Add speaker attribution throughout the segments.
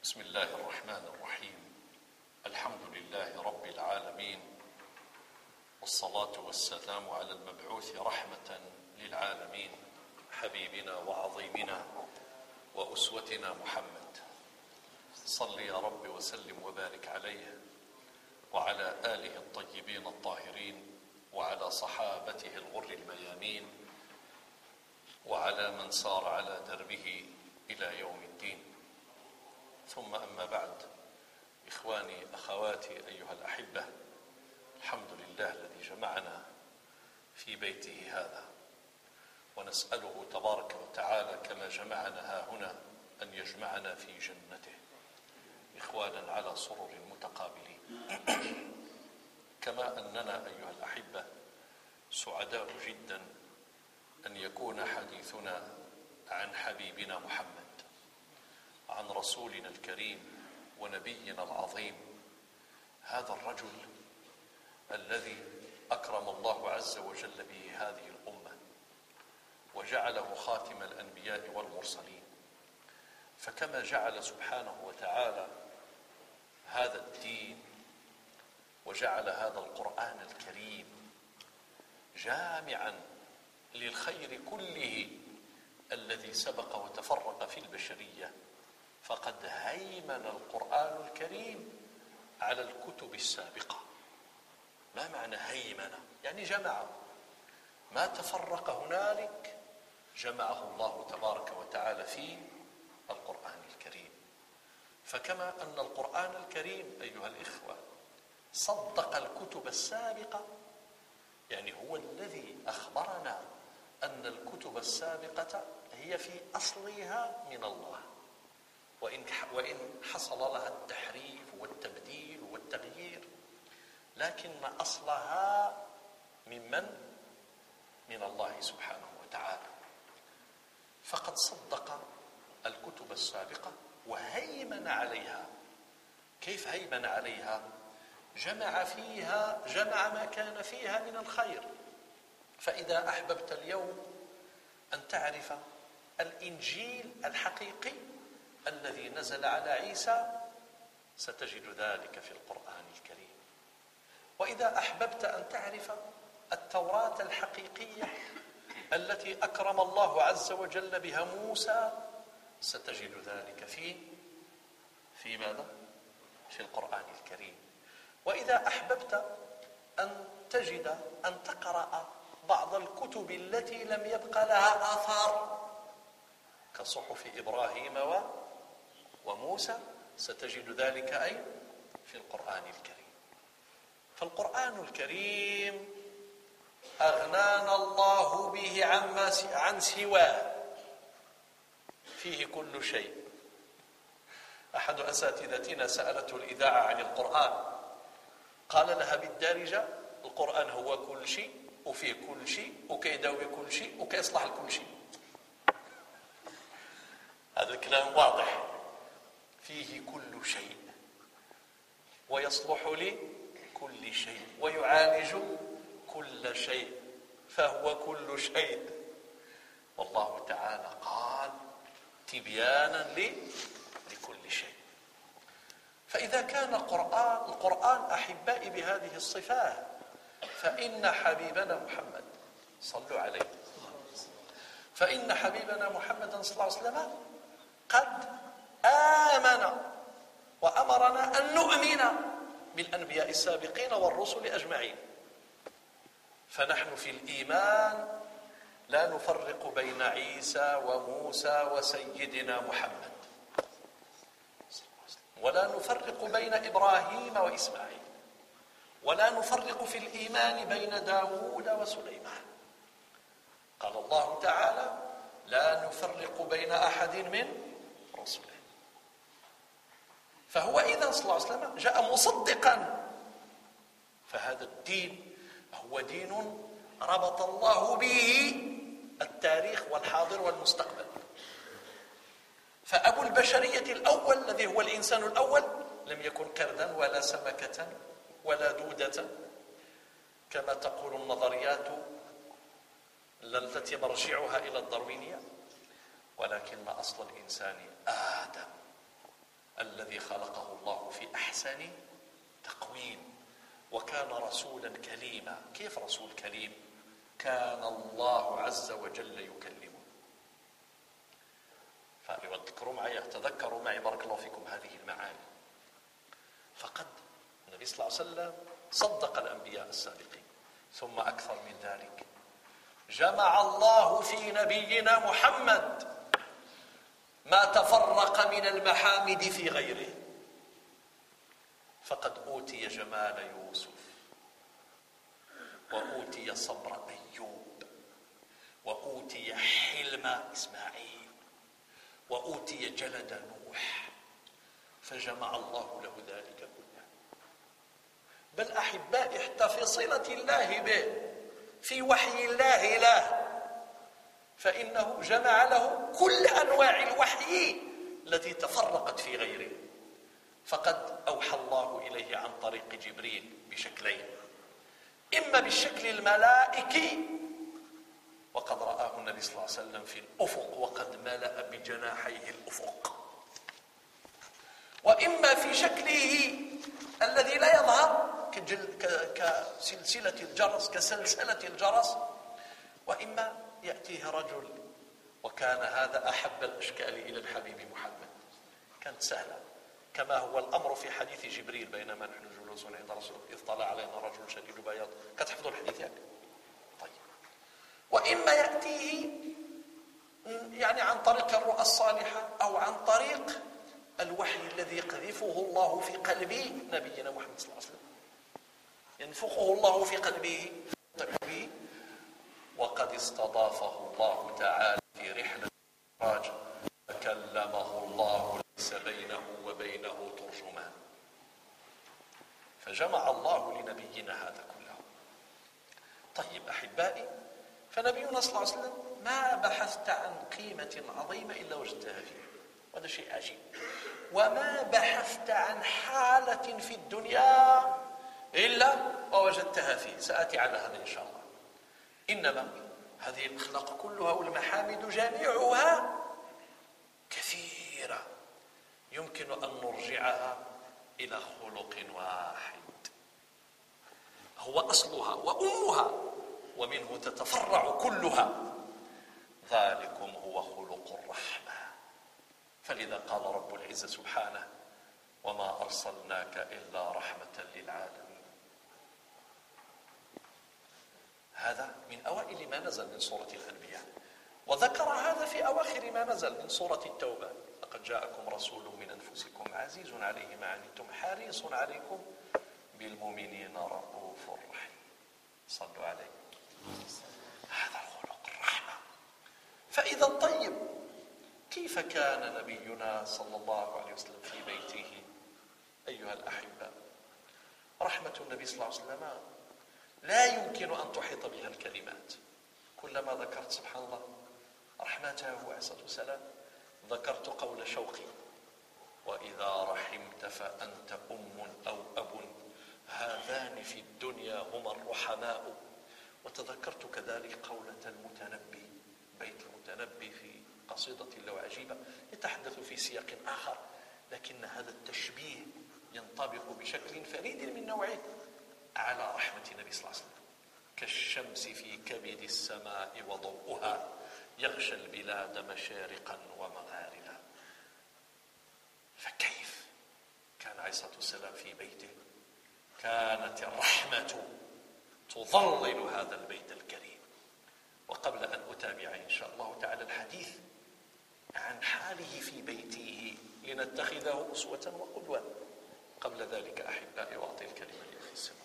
Speaker 1: بسم الله الرحمن الرحيم. الحمد لله رب العالمين، والصلاة والسلام على المبعوث رحمة للعالمين حبيبنا وعظيمنا وأسوتنا محمد. صل يا رب وسلم وبارك عليه وعلى آله الطيبين الطاهرين وعلى صحابته الغر الميامين وعلى من سار على دربه إلى يوم الدين. ثم أما بعد، إخواني أخواتي أيها الأحبة، الحمد لله الذي جمعنا في بيته هذا، ونسأله تبارك وتعالى كما جمعنا ها هنا أن يجمعنا في جنته إخوانا على سرر متقابلين. كما أننا أيها الأحبة سعداء جدا أن يكون حديثنا عن حبيبنا محمد، عن رسولنا الكريم ونبينا العظيم، هذا الرجل الذي أكرم الله عز وجل به هذه الأمة وجعله خاتم الأنبياء والمرسلين. فكما جعل سبحانه وتعالى هذا الدين وجعل هذا القرآن الكريم جامعا للخير كله الذي سبق وتفرق في البشرية، فقد هيمن القرآن الكريم على الكتب السابقة. ما معنى هيمن؟ يعني جمعه، ما تفرق هنالك جمعه الله تبارك وتعالى في القرآن الكريم. فكما أن القرآن الكريم أيها الإخوة صدق الكتب السابقة، يعني هو الذي أخبرنا أن الكتب السابقة هي في أصلها من الله، وإن حصل لها التحريف والتبديل والتغيير، لكن أصلها من الله سبحانه وتعالى. فقد صدق الكتب السابقة وهيمن عليها. كيف هيمن عليها؟ جمع ما كان فيها من الخير. فإذا أحببت اليوم أن تعرف الإنجيل الحقيقي الذي نزل على عيسى ستجد ذلك في القرآن الكريم. وإذا أحببت أن تعرف التوراة الحقيقية التي أكرم الله عز وجل بها موسى ستجد ذلك في ماذا؟ في القرآن الكريم. وإذا أحببت أن تقرأ بعض الكتب التي لم يبق لها آثار كصحف إبراهيم وموسى ستجد ذلك أي في القرآن الكريم. فالقرآن الكريم أغنانا الله به عن سواه، فيه كل شيء. أحد أساتذتنا سألته الإذاعة عن القرآن، قال لها بالدارجة: القرآن هو كل شيء وفيه كل شيء وكيداوي كل شيء وكيصلح لكل شيء. هذا الكلام واضح، فيه كل شيء ويصلح لكل شيء ويعالج كل شيء، فهو كل شيء. والله تعالى قال تبيانا لكل شيء. فإذا كان القرآن أحبائي بهذه الصفات، فإن حبيبنا محمد صلوا عليه، فإن حبيبنا محمد صلى الله عليه وسلم قد آمن وأمرنا أن نؤمن بالأنبياء السابقين والرسل أجمعين. فنحن في الإيمان لا نفرق بين عيسى وموسى وسيدنا محمد، ولا نفرق بين إبراهيم وإسماعيل، ولا نفرق في الإيمان بين داود وسليمان. قال الله تعالى: لا نفرق بين أحد من رسله. فهو إذن صلى الله عليه وسلم جاء مصدقا. فهذا الدين هو دين ربط الله به التاريخ والحاضر والمستقبل. فأبو البشرية الأول الذي هو الإنسان الأول لم يكن قردا ولا سمكة ولا دودة كما تقول النظريات التي مرجعها إلى الداروينية، ولكن أصل الإنسان آدم أحسن تقويم. وكان رسولا كليما. كيف رسول كليم؟ كان الله عز وجل يكلمه. تذكروا معي بارك الله فيكم هذه المعاني. فقد النبي صلى الله عليه وسلم صدق الأنبياء السابقين، ثم أكثر من ذلك جمع الله في نبينا محمد ما تفرق من المحامد في غيره. فقد أوتي جمال يوسف، وأوتي صبر أيوب، وأوتي حلم إسماعيل، وأوتي جلد نوح، فجمع الله له ذلك كله. بل أحبائي حتى في صلة الله به، في وحي الله له، فإنه جمع له كل أنواع الوحي التي تفرقت في غيره. فقد أوحى الله إليه عن طريق جبريل بشكلين: إما بالشكل الملائكي، وقد رآه النبي صلى الله عليه وسلم في الأفق وقد ملأ بجناحيه الأفق، وإما في شكله الذي لا يظهر كسلسلة الجرس، وإما يأتيه رجل. وكان هذا أحب الأشكال إلى الحبيب محمد، كانت سهلة، كما هو الأمر في حديث جبريل بينما نحن جلوس عند رسول إذ طلع علينا رجل شديد بياض. كتحفظوا الحديث يعني؟ طيب. وإما يأتيه يعني عن طريق الرؤى الصالحة أو عن طريق الوحي الذي يقذفه الله في قلب نبينا محمد صلى الله عليه وسلم، ينفخه الله في قلبه. وقد استضافه الله تعالى في رحلة المعراج فكلمه الله ليس بينه وبينه ترجمان. فجمع الله لنبينا هذا كله. طيب أحبائي، فنبينا صلى الله عليه وسلم ما بحثت عن قيمة عظيمة إلا وجدتها فيه، وهذا شيء عجيب. وما بحثت عن حالة في الدنيا إلا ووجدتها فيه. سآتي على هذا إن شاء الله. إنما هذه الأخلاق كلها والمحامد جميعها كثيرة، يمكن أن نرجعها إلى خلق واحد هو أصلها وأمها، ومنه تتفرع كلها. ذلكم هو خلق الرحمة. فلذا قال رب العزة سبحانه: وما أرسلناك إلا رحمة للعالمين. هذا من أوائل ما نزل من سورة الأنبياء، وذكر هذا في أواخر ما نزل من سورة التوبة: لقد جاءكم رسول من أنفسكم عزيز عليه ما عنتم حريص عليكم بالمؤمنين رؤوف رحيم. صلوا عليه. هذا خلق الرحمة. فإذا طيب، كيف كان نبينا صلى الله عليه وسلم في بيته أيها الأحبة؟ رحمة النبي صلى الله عليه وسلم لا يمكن أن تحيط بها الكلمات. كلما ذكرت سبحان الله رحمته عليه الصلاة والسلام ذكرت قول شوقي: وإذا رحمت فأنت أم أو أب، هذان في الدنيا هما الرحماء. وتذكرت كذلك قولة المتنبي، بيت المتنبي في قصيدة له عجيبة يتحدث في سياق آخر، لكن هذا التشبيه ينطبق بشكل فريد من نوعه على رحمة النبي صلى الله عليه وسلم: كالشمس في كبد السماء وضوءها يغشى البلاد مشارقا ومغاربا. فكيف كان عليه الصلاة والسلام في بيته؟ كانت الرحمة تظلل هذا البيت الكريم. وقبل أن أتابع إن شاء الله تعالى الحديث عن حاله في بيته لنتخذه أسوة وقدوة، قبل ذلك أحبائي وأعطي الكلمة لأخي السمر.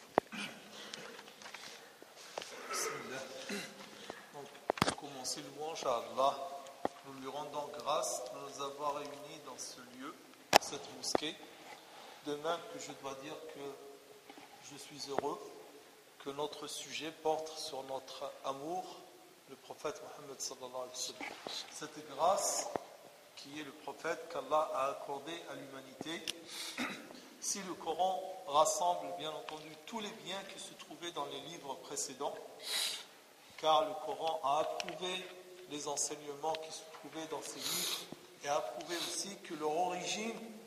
Speaker 2: Bismillah. Donc, pour commencer, louange à Allah, nous lui rendons grâce de nous avoir réunis dans ce lieu, dans cette mosquée. De même que je dois dire que je suis heureux que notre sujet porte sur notre amour, le prophète Mohammed sallallahu alayhi wa sallam. Cette grâce qui est le prophète qu'Allah a accordé à l'humanité. Si le Coran rassemble bien entendu tous les biens qui se trouvaient dans les livres précédents, car le Coran a approuvé les enseignements qui se trouvaient dans ces livres et a approuvé aussi que leur origine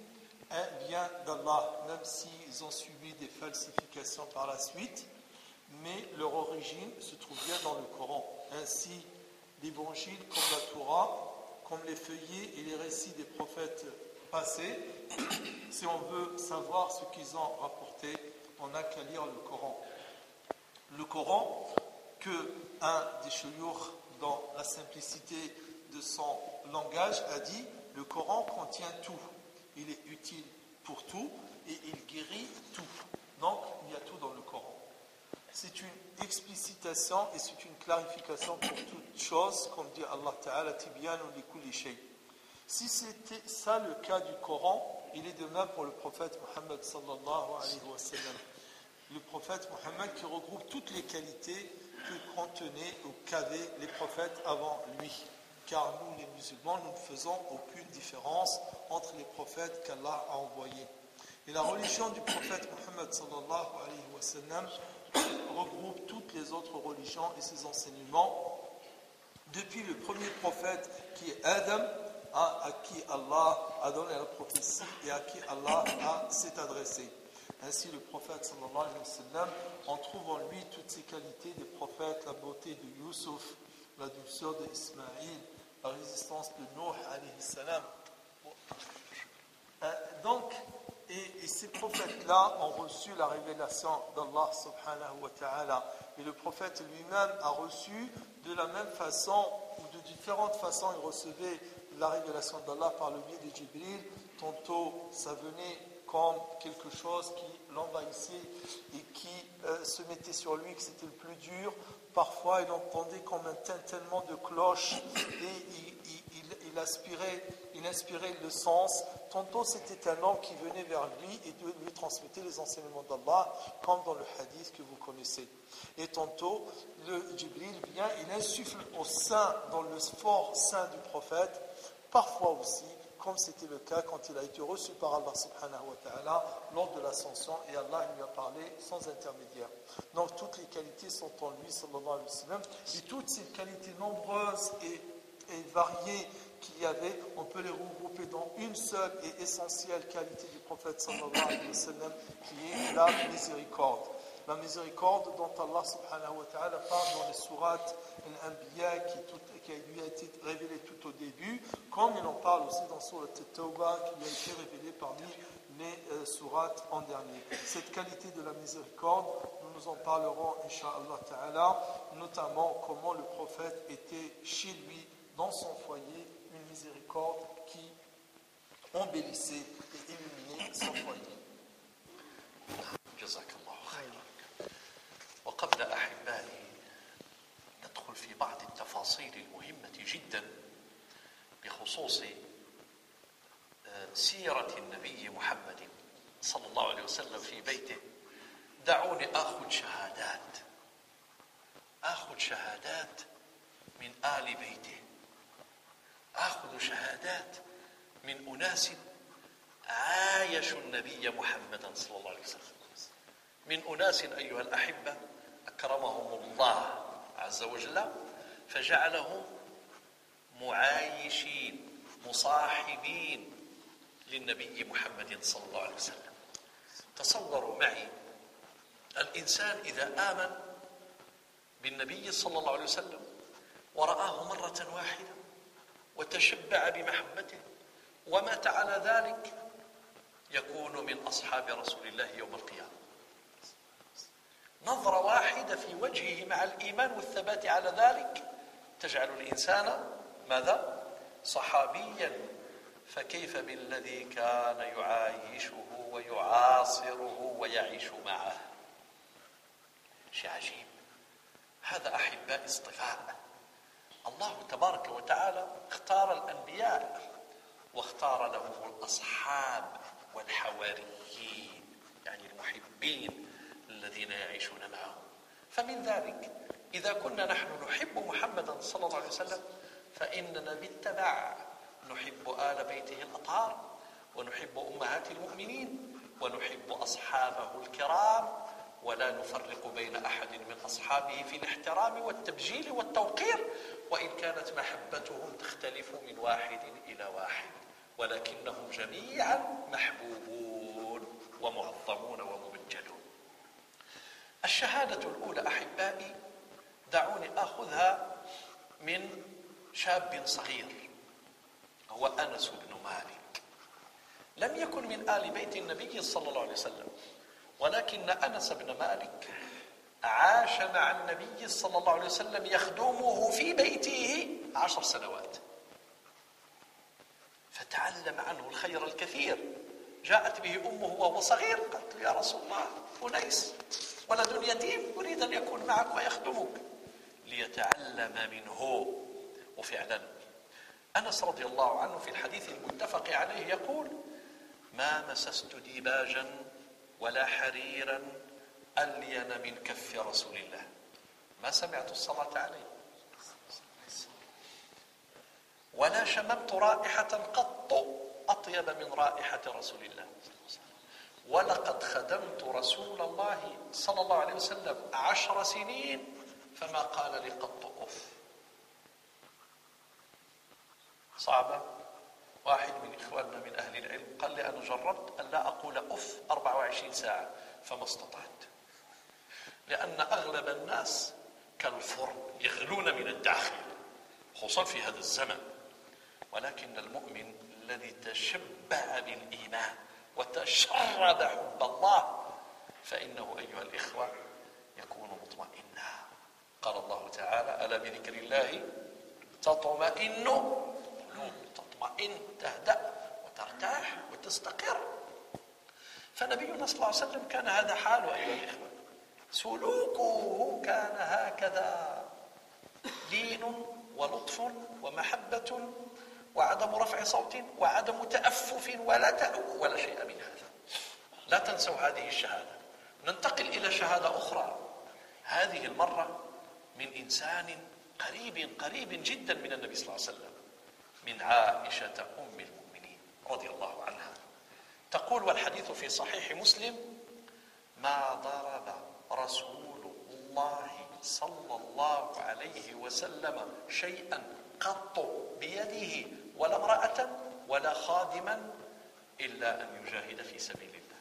Speaker 2: vient d'Allah, même s'ils ont subi des falsifications par la suite, mais leur origine se trouve bien dans le Coran. Ainsi, l'Évangile, comme la Torah, comme les feuillets et les récits des prophètes passés, si on veut savoir ce qu'ils ont rapporté, on n'a qu'à lire le Coran. Le Coran, que un des chouyours, dans la simplicité de son langage, a dit, le Coran contient tout. Il est utile pour tout et il guérit tout. Donc, il y a tout dans le Coran. C'est une explicitation et c'est une clarification pour toute chose, comme dit Allah Ta'ala, Tibyanu li kulli shay. Si c'était ça le cas du Coran, il est de même pour le prophète Muhammad sallallahu alayhi wa sallam. Le prophète Muhammad qui regroupe toutes les qualités que contenaient ou qu'avaient les prophètes avant lui. Car nous, les musulmans, nous ne faisons aucune différence entre les prophètes qu'Allah a envoyés. Et la religion du prophète Muhammad sallallahu alayhi wa sallam regroupe toutes les autres religions et ses enseignements, depuis le premier prophète qui est Adam, à qui Allah a donné la prophétie et à qui Allah s'est adressé. Ainsi, le prophète sallallahu alayhi wa sallam, on trouve en lui toutes ces qualités des prophètes, la beauté de Youssouf, la douceur d'Ismaïl, la résistance de Nuh alayhi salam. Donc, et ces prophètes-là ont reçu la révélation d'Allah subhanahu wa ta'ala. Et le prophète lui-même a reçu de la même façon, ou de différentes façons, il recevait la révélation d'Allah par le biais de Jibril. Tantôt, ça venait comme quelque chose qui l'envahissait et qui se mettait sur lui, que c'était le plus dur. Parfois, il entendait comme un tintement de cloche et il inspirait le sens. Tantôt, c'était un homme qui venait vers lui et lui transmettait les enseignements d'Allah, comme dans le hadith que vous connaissez. Et tantôt, le Jibril vient, il insuffle au sein, dans le fort sein du prophète, parfois aussi, comme c'était le cas quand il a été reçu par Allah subhanahu wa ta'ala lors de l'ascension, et Allah lui a parlé sans intermédiaire. Donc toutes les qualités sont en lui, sallallahu alayhi wa sallam, et toutes ces qualités nombreuses et variées qu'il y avait, on peut les regrouper dans une seule et essentielle qualité du prophète sallallahu alayhi wa sallam, qui est la miséricorde. La miséricorde dont Allah subhanahu wa ta'ala parle dans les sourates Al-Anbiya qui lui a été révélée tout au début, comme il en parle aussi dans Surat At-Tawbah qui lui a été révélée parmi les sourates en dernier. Cette qualité de la miséricorde, nous en parlerons incha'Allah ta'ala, notamment comment le prophète était chez lui, dans son foyer, une miséricorde qui embellissait et illuminait son foyer.
Speaker 1: Jazakallahu khayran. وقبل أحبائي ندخل في بعض التفاصيل المهمة جدا بخصوص سيرة النبي محمد صلى الله عليه وسلم في بيته. دعوني آخذ شهادات من آل بيته، آخذ شهادات من أناس عايشوا النبي محمدا صلى الله عليه وسلم، من أناس أيها الأحبة أكرمهم الله عز وجل فجعلهم معايشين مصاحبين للنبي محمد صلى الله عليه وسلم. تصوروا معي الإنسان إذا آمن بالنبي صلى الله عليه وسلم ورآه مرة واحدة وتشبع بمحبته ومات على ذلك، يكون من أصحاب رسول الله يوم القيامة. نظرة واحدة في وجهه مع الإيمان والثبات على ذلك تجعل الإنسان ماذا؟ صحابيا. فكيف بالذي كان يعايشه ويعاصره ويعيش معه؟ شيء عجيب. هذا أحباء اصطفاء. الله تبارك وتعالى اختار الأنبياء واختار لهم الأصحاب والحواريين، يعني المحبين الذين يعيشون معه. فمن ذلك إذا كنا نحن نحب محمدا صلى الله عليه وسلم فإننا بالتبع نحب آل بيته الأطهار ونحب أمهات المؤمنين ونحب أصحابه الكرام، ولا نفرق بين أحد من أصحابه في الاحترام والتبجيل والتوقير، وإن كانت محبتهم تختلف من واحد إلى واحد. ولكنهم جميعا محبوبون ومعظمون ومبجلون. الشهادة الأولى أحبائي دعوني أخذها من شاب صغير هو أنس بن مالك. لم يكن من آل بيت النبي صلى الله عليه وسلم، ولكن أنس بن مالك عاش مع النبي صلى الله عليه وسلم يخدمه في بيته 10 سنوات، فتعلم عنه الخير الكثير. جاءت به أمه وهو صغير، قالت له: يا رسول الله، أنيس ولد يتيم يريد أن يكون معك ويخدمك، ليتعلم منه. وفعلا أنس رضي الله عنه في الحديث المتفق عليه يقول: ما مسست ديباجا ولا حريرا ألين من كف رسول الله، ما سمعت الصلاة عليه، ولا شممت رائحة قط أطيب من رائحة رسول الله، ولقد خدمت رسول الله صلى الله عليه وسلم 10 سنين فما قال لي قط أف. صعبة. واحد من إخواننا من أهل العلم قال لي: أنا جربت أن لا أقول أف 24 ساعة فما استطعت، لأن أغلب الناس كالفرن يغلون من الداخل، خصوصا في هذا الزمن. ولكن المؤمن الذي تشبع بالإيمان وتشرب حب الله فإنه أيها الإخوة يكون مطمئنا. قال الله تعالى: ألا بذكر الله تطمئن قلوب، تطمئن، تهدأ وترتاح وتستقر. فنبينا صلى الله عليه وسلم كان هذا حاله أيها الإخوة، سلوكه كان هكذا، لين ولطف ومحبة وعدم رفع صوت وعدم تأفف ولا شيء من هذا. لا تنسوا هذه الشهادة. ننتقل إلى شهادة أخرى، هذه المرة من إنسان قريب جدا من النبي صلى الله عليه وسلم، من عائشة أم المؤمنين رضي الله عنها. تقول، والحديث في صحيح مسلم: ما ضرب رسول الله صلى الله عليه وسلم شيئا قط بيده ولا امرأة ولا خادما إلا أن يجاهد في سبيل الله.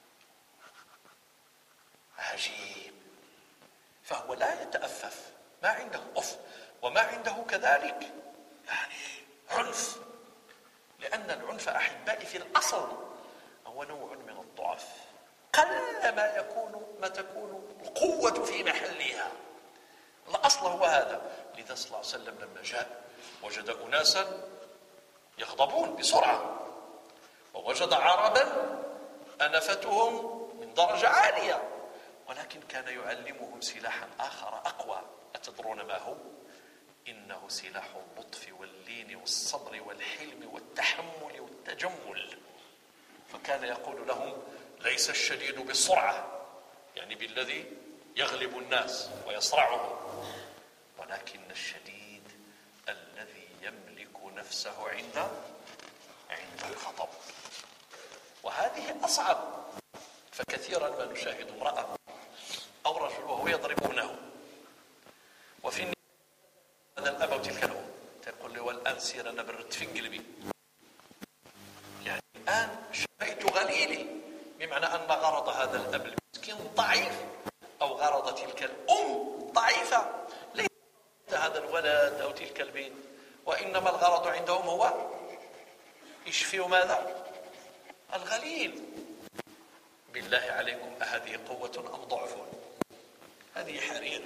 Speaker 1: عجيب. فهو لا يتأفف، ما عنده أف، وما عنده كذلك يعني عنف، لأن العنف أحبائي في الأصل هو نوع من الضعف، قل ما تكون القوة في محلها، الأصل هو هذا. لذا صلى الله عليه وسلم لما جاء وجد أناسا يغضبون بسرعة، ووجد عربا أنفتهم من درجة عالية، ولكن كان يعلمهم سلاحا آخر أقوى. أتدرون ما هو؟ إنه سلاح اللطف واللين والصبر والحلم والتحمل والتجمل. فكان يقول لهم: ليس الشديد بالسرعة، يعني بالذي يغلب الناس ويصرعهم، ولكن الشديد الذي يملك نفسه عند الغضب. وهذه أصعب. فكثيرا ما نشاهد امرأة أو رجل وهو يضرب ابنه، وفي هذا الأب وتلك الأم تقول لي: والآن سير أنا برد في قلبي، يعني الآن شبعت غليلي، بمعنى أن غرض هذا الأب المسكين ضعيف، أو غرض تلك الأم ضعيفة، ليس هذا الولد أو تلك البنت، وإنما الغرض عندهم هو يشفيوا ماذا؟ الغليل. بالله عليكم، أهذه قوة أم ضعف؟ هذه حريرة،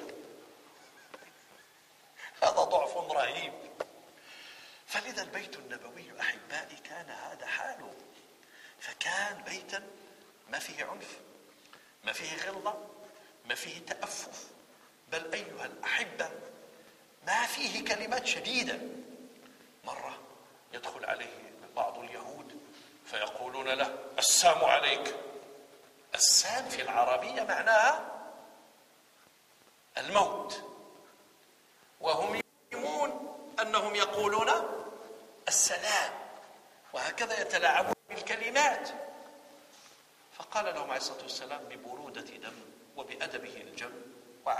Speaker 1: هذا ضعف رهيب. فلذا البيت النبوي أحبائي كان هذا حاله، فكان بيتا ما فيه عنف، ما فيه غلظة، ما فيه تأفف، بل أيها الأحبة ما فيه كلمات شديدة. مرة يدخل عليه بعض اليهود فيقولون له: السام عليك. السام في العربية معناها الموت، وهم يؤمنون أنهم يقولون السلام، وهكذا يتلاعبون بالكلمات. فقال لهم عليه الصلاة والسلام ببرودة دم وبأدبه الجم: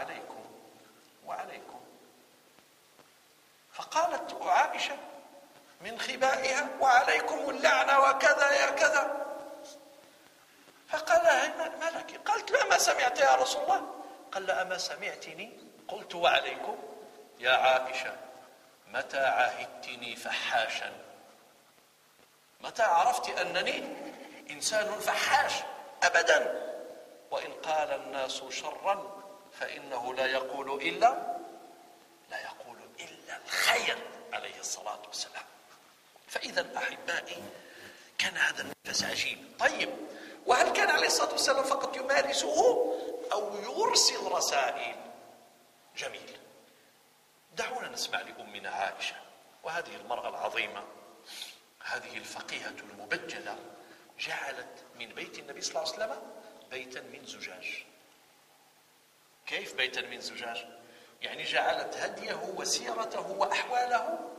Speaker 1: وعليكم. فقالت عائشة: من خبائها وعليكم اللعنة وكذا يا كذا. فقال لها ما لك؟ قالت له أما سمعت يا رسول الله؟ قال لا أما سمعتني قلت وعليكم؟ يا عائشة متى عهدتني فحاشا؟ متى عرفت أنني إنسان فحاش؟ أبدا. وإن قال الناس شرا فإنه لا يقول إلا الخير عليه الصلاة والسلام. فإذا أحبائي كان هذا النفس عجيب. طيب، وهل كان عليه الصلاة والسلام فقط يمارسه أو يرسل رسائل؟ جميل. دعونا نسمع لأمنا عائشة، وهذه المرأة العظيمة، هذه الفقيهة المبجلة، جعلت من بيت النبي صلى الله عليه وسلم بيتا من زجاج. كيف بيتا من زجاج؟ يعني جعلت هديه وسيرته وأحواله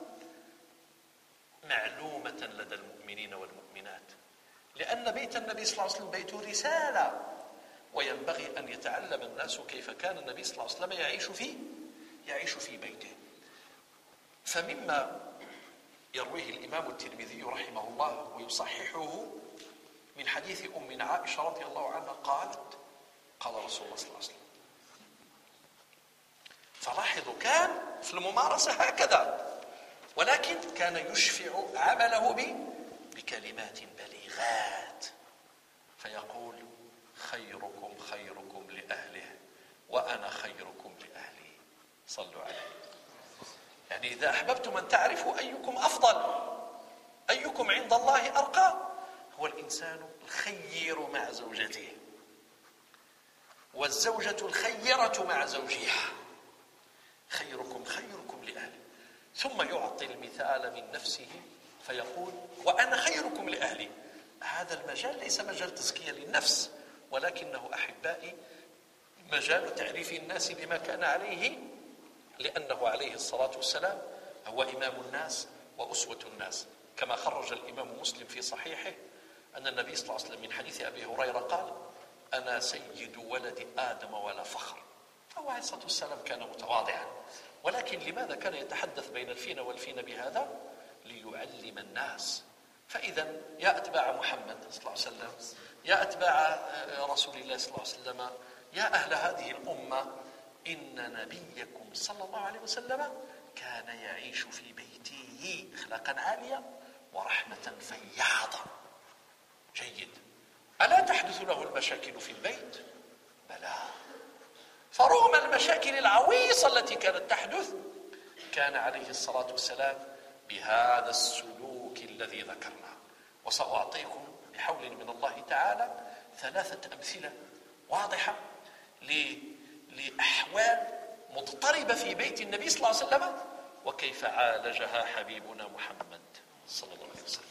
Speaker 1: معلومة لدى المؤمنين والمؤمنات، لأن بيت النبي صلى الله عليه وسلم بيت رسالة، وينبغي أن يتعلم الناس كيف كان النبي صلى الله عليه وسلم يعيش في بيته. فمما يرويه الإمام الترمذي رحمه الله ويصححه من حديث أمنا عائشة رضي الله عنها قالت: قال رسول الله صلى الله عليه وسلم. فلاحظوا كان في الممارسة هكذا، ولكن كان يشفع عمله بكلمات بليغات، فيقول: خيركم خيركم لأهله وأنا خيركم لأهلي، صلوا عليه. يعني إذا أحببتم أن تعرفوا أيكم أفضل، أيكم عند الله أرقى، هو الإنسان الخير مع زوجته، والزوجة الخيرة مع زوجها. خيركم خيركم لأهلي، ثم يعطي المثال من نفسه فيقول: وأنا خيركم لأهلي. هذا المجال ليس مجال تزكية للنفس، ولكنه أحبائي مجال تعريف الناس بما كان عليه، لأنه عليه الصلاة والسلام هو إمام الناس وأسوة الناس، كما خرج الإمام مسلم في صحيحه أن النبي صلى الله عليه وسلم من حديث أبي هريرة قال: أنا سيد ولد آدم ولا فخر. هو عليه الصلاة والسلام كان متواضعا، ولكن لماذا كان يتحدث بين الفين والفين بهذا؟ ليعلم الناس. فإذا يا أتباع محمد صلى الله عليه وسلم، يا أتباع رسول الله صلى الله عليه وسلم، يا أهل هذه الأمة، إن نبيكم صلى الله عليه وسلم كان يعيش في بيته أخلاقا عالية ورحمة فياضة. جيد. ألا تحدث له المشاكل في البيت؟ بلى. فرغم المشاكل العويصة التي كانت تحدث، كان عليه الصلاة والسلام بهذا السلوك الذي ذكرناه. وسأعطيكم بحول من الله تعالى 3 أمثلة واضحة لأحوال مضطربة في بيت النبي صلى الله عليه وسلم، وكيف عالجها حبيبنا محمد صلى الله عليه وسلم.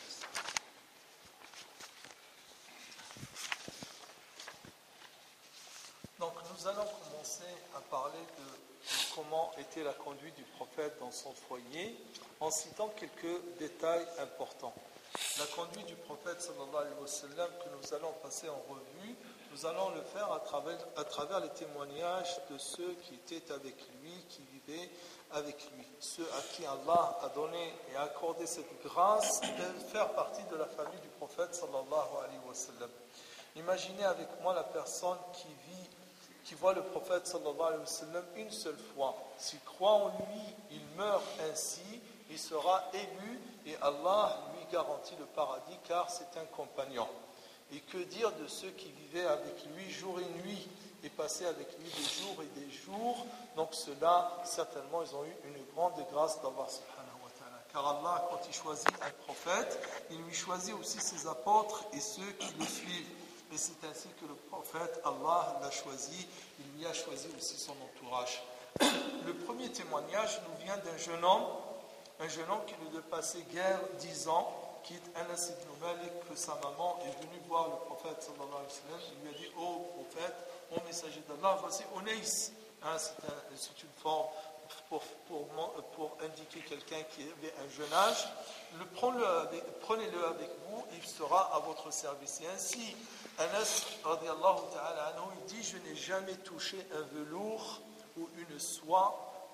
Speaker 2: Donc nous allons commencer à parler de comment était la conduite du prophète dans son foyer en citant quelques détails importants. La conduite du prophète sallallahu alayhi wa sallam que nous allons passer en revue, nous allons le faire à travers les témoignages de ceux qui étaient avec lui, qui vivaient avec lui, ceux à qui Allah a donné et a accordé cette grâce de faire partie de la famille du prophète sallallahu alayhi wa sallam. Imaginez avec moi la personne qui voit le prophète sallallahu alayhi wa sallam une seule fois. S'il croit en lui, il meurt ainsi, il sera élu et Allah lui garantit le paradis car c'est un compagnon. Et que dire de ceux qui vivaient avec lui jour et nuit et passaient avec lui des jours et des jours? Donc ceux-là, certainement, ils ont eu une grande grâce d'Allah subhanahu wa ta'ala. Car Allah, quand il choisit un prophète, il lui choisit aussi ses apôtres et ceux qui le suivent. Et c'est ainsi que le prophète, Allah l'a choisi, il lui a choisi aussi son entourage. Le premier témoignage nous vient d'un jeune homme qui ne dépassait guère 10 ans, qui est Anas ibn Malik, que sa maman est venue voir le prophète sallallahu alayhi wa sallam. Il lui a dit: ô prophète, ô messager d'Allah, voici Unais. C'est une forme pour indiquer quelqu'un qui avait un jeune âge. Prenez-le avec vous, il sera à votre service. Et ainsi, Anas radiallahu ta'ala anhu, il dit: je n'ai jamais touché un velours ou une soie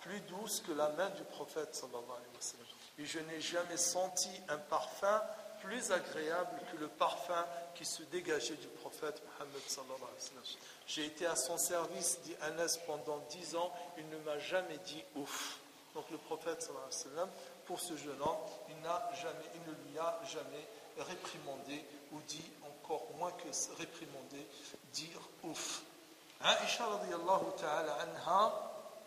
Speaker 2: plus douce que la main du prophète sallallahu alayhi wa sallam. Et je n'ai jamais senti un parfum plus agréable que le parfum qui se dégageait du prophète Mohammed sallallahu alayhi wa sallam. J'ai été à son service, dit Anas, pendant 10 ans, il ne m'a jamais dit ouf. Donc le prophète sallallahu alayhi wa sallam, pour ce jeune homme, il ne lui a jamais réprimandé ou dit, encore moins que réprimander, dire ouf. Aïcha radiyallahu ta'ala anha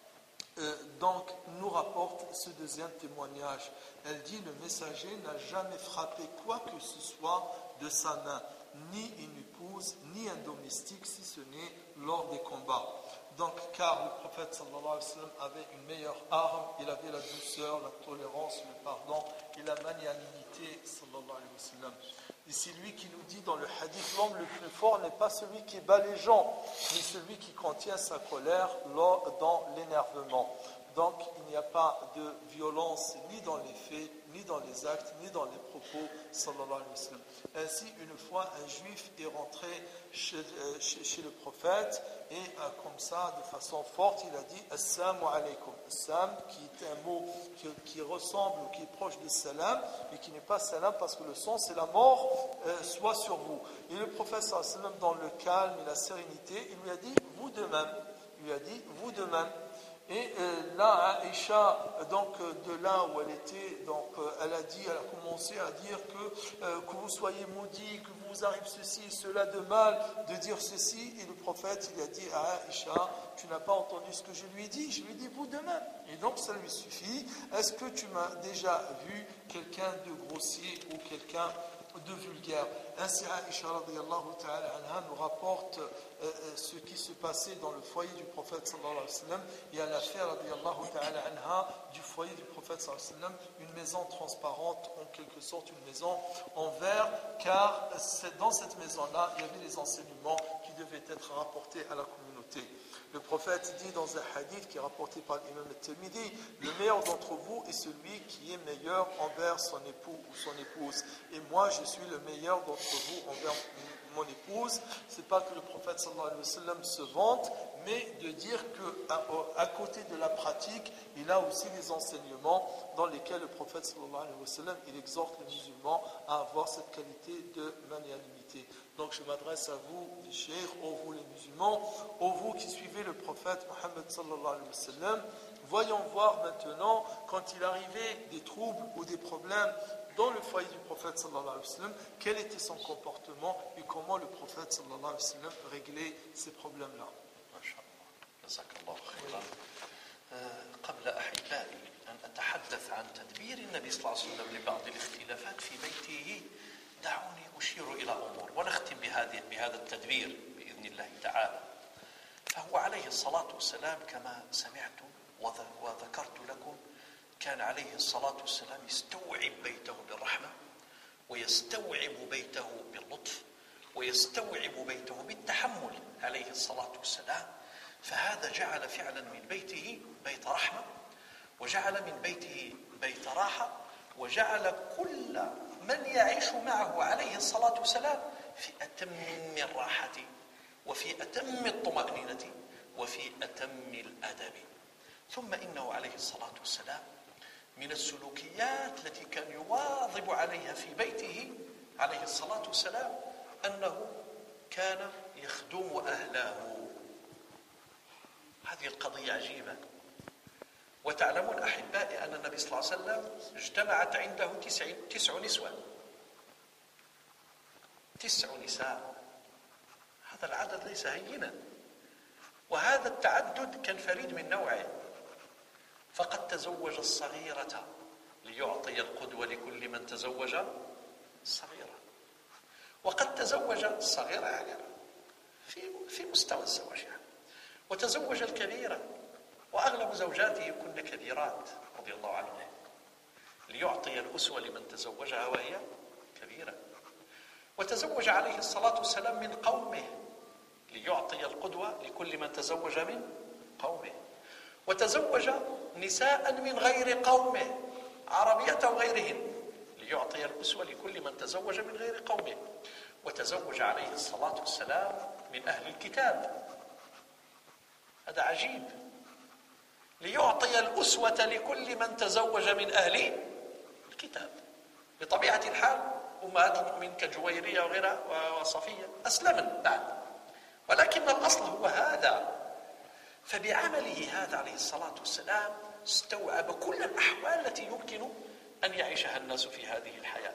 Speaker 2: donc nous rapporte ce deuxième témoignage. Elle dit, le messager n'a jamais frappé quoi que ce soit de sa main, ni une épouse, ni un domestique, si ce n'est lors des combats. Donc, car le prophète sallallahu alayhi wa sallam avait une meilleure arme, il avait la douceur, la tolérance, le pardon et la magnanimité sallallahu alayhi wa sallam. Et c'est lui qui nous dit dans le hadith, l'homme le plus fort n'est pas celui qui bat les gens, mais celui qui contient sa colère dans l'énervement. Donc, il n'y a pas de violence ni dans les faits, ni dans les actes, ni dans les propos, sallallahu alayhi wa sallam. Ainsi, une fois, un juif est rentré chez le prophète et comme ça, de façon forte, il a dit « Assalamu alaykum ». Assam, qui est un mot qui ressemble ou qui est proche de salam, mais qui n'est pas salam parce que le son, c'est la mort, soit sur vous. Et le prophète, sallallahu alayhi wa sallam, dans le calme et la sérénité, il lui a dit « Vous de même ». Il lui a dit « Vous de même ». Et là, Aïcha, donc de là où elle était, donc elle a commencé à dire que vous soyez maudits, que vous arrive ceci et cela de mal, de dire ceci. Et le prophète, il a dit à Aïcha, tu n'as pas entendu ce que je lui ai dit? Je lui ai dit, vous de même. Et donc, ça lui suffit. Est-ce que tu m'as déjà vu quelqu'un de grossier ou quelqu'un de vulgaire? Ainsi, Aïcha radiyallahu ta'ala anha nous rapporte ce qui se passait dans le foyer du prophète sallallahu alayhi wa sallam. Et elle a fait radiyallahu ta'ala anha du foyer du prophète sallallahu alayhi wa sallam une maison transparente, en quelque sorte une maison en verre, car dans cette maison-là, il y avait les enseignements qui devaient être rapportés à la communauté. Le prophète dit dans un hadith qui est rapporté par l'imam al-Tirmidhi, le meilleur d'entre vous est celui qui est meilleur envers son époux ou son épouse. Et moi, je suis le meilleur d'entre vous envers mon épouse. C'est pas que le prophète sallallahu alayhi wa sallam se vante, mais de dire qu'à côté de la pratique, il a aussi des enseignements dans lesquels le prophète sallallahu alayhi wa sallam, il exhorte les musulmans à avoir cette qualité de magnanimité. Donc je m'adresse à vous, les cheikhs, vous les musulmans, vous qui suivez le prophète Mohammed sallallahu alayhi wa sallam. Voyons voir maintenant, quand il arrivait des troubles ou des problèmes dans le foyer du prophète sallallahu alayhi wa sallam, quel était son comportement et comment le prophète sallallahu alayhi wa sallam réglait ces problèmes-là.
Speaker 1: جزاك الله خيرا. قبل أحبائي أن أتحدث عن تدبير النبي صلى الله عليه وسلم لبعض الاختلافات في بيته، دعوني أشير إلى أمور ونختم بهذا التدبير بإذن الله تعالى. فهو عليه الصلاة والسلام كما سمعتم وذكرت لكم، كان عليه الصلاة والسلام يستوعب بيته بالرحمة، ويستوعب بيته باللطف، ويستوعب بيته بالتحمل عليه الصلاة والسلام. فهذا جعل فعلا من بيته بيت رحمة، وجعل من بيته بيت راحة، وجعل كل من يعيش معه عليه الصلاة والسلام في أتم الراحة وفي أتم الطمأنينة وفي أتم الأدب. ثم إنه عليه الصلاة والسلام من السلوكيات التي كان يواظب عليها في بيته عليه الصلاة والسلام أنه كان يخدم أهله. هذه القضية عجيبة. وتعلمون أحبائي أن النبي صلى الله عليه وسلم اجتمعت عنده 9 نسوة، 9 نساء. هذا العدد ليس هينا، وهذا التعدد كان فريد من نوعه. فقد تزوج الصغيرة ليعطي القدوة لكل من تزوج الصغيرة، وقد تزوج الصغيرة يعني في مستوى الزواج يعني. وتزوج الكبيرة، وأغلب زوجاته كن كبيرات رضي الله عنهن، ليعطي الأسوة لمن تزوجها وهي كبيرة. وتزوج عليه الصلاة والسلام من قومه ليعطي القدوة لكل من تزوج من قومه. وتزوج نساء من غير قومه، عربية وغيرهن، ليعطي الأسوة لكل من تزوج من غير قومه. وتزوج عليه الصلاة والسلام من أهل الكتاب. هذا عجيب، ليعطي الأسوة لكل من تزوج من أهل الكتاب. بطبيعة الحال أمهات المؤمنين كجويرية وغيرها وصفية أسلمن بعد، ولكن الأصل هو هذا. فبعمله هذا عليه الصلاة والسلام استوعب كل الأحوال التي يمكن أن يعيشها الناس في هذه الحياة.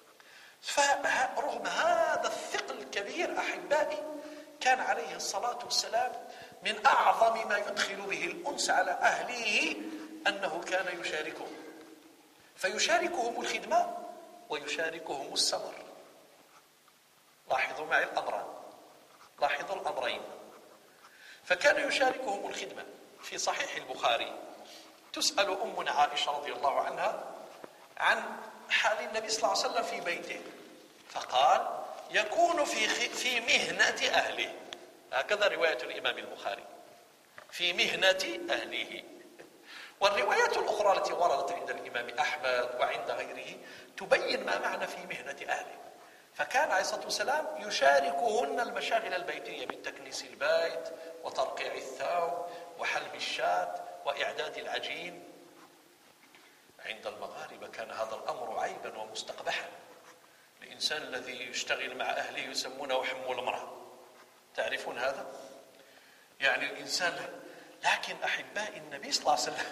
Speaker 1: فرغم هذا الثقل الكبير أحبائي، كان عليه الصلاة والسلام من أعظم ما يدخل به الأنس على أهله أنه كان يشاركهم، فيشاركهم الخدمة ويشاركهم السمر. لاحظوا معي الأمرين، لاحظوا الأمرين. فكان يشاركهم الخدمة. في صحيح البخاري تسأل أمنا عائشة رضي الله عنها عن حال النبي صلى الله عليه وسلم في بيته، فقال يكون في مهنة أهله، هكذا رواية الإمام البخاري، في مهنة أهله. والروايات الأخرى التي وردت عند الإمام أحمد وعند غيره تبين ما معنى في مهنة أهله. فكان عليه الصلاة والسلام يشاركهن المشاغل البيتية من تكنيس البيت وترقيع الثوب وحلب الشاة وإعداد العجين. عند المغاربة كان هذا الأمر عيبا ومستقبحا. الإنسان الذي يشتغل مع أهله يسمونه حمول المرأة، تعرفون هذا؟ يعني الإنسان، لكن أحبائي النبي صلى الله عليه وسلم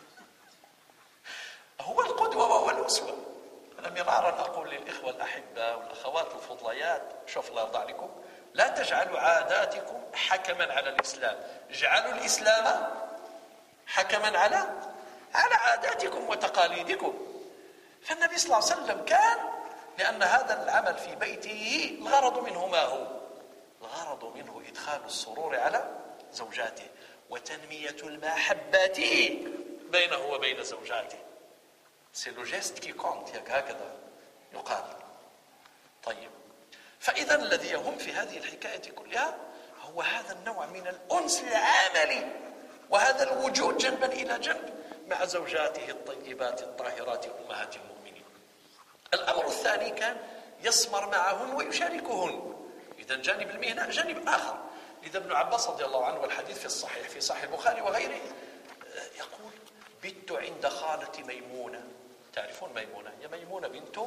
Speaker 1: هو القدوة وهو الأسوة. أنا مرارا أقول للإخوة الأحباء والأخوات الفضليات، شوف الله يرضى عليكم، لا تجعلوا عاداتكم حكما على الإسلام، اجعلوا الإسلام حكما على عاداتكم وتقاليدكم. فالنبي صلى الله عليه وسلم كان، لأن هذا العمل في بيته الغرض منه ما هو؟ الغرض منه إدخال السرور على زوجاته وتنمية المحبة بينه وبين زوجاته. سي لو جيست كي كونت، هكذا يقال. طيب، فإذا الذي يهم في هذه الحكاية كلها هو هذا النوع من الأنس العملي، وهذا الوجود جنبا إلى جنب مع زوجاته الطيبات الطاهرات أمهات المؤمنين. الأمر الثاني كان يسمر معهن ويشاركهن. إذا جانب المهنة جانب آخر. إذا ابن عباس رضي الله عنه، والحديث في الصحيح في صحيح البخاري وغيره، يقول بت عند خالة ميمونة. تعرفون ميمونة؟ هي ميمونة بنت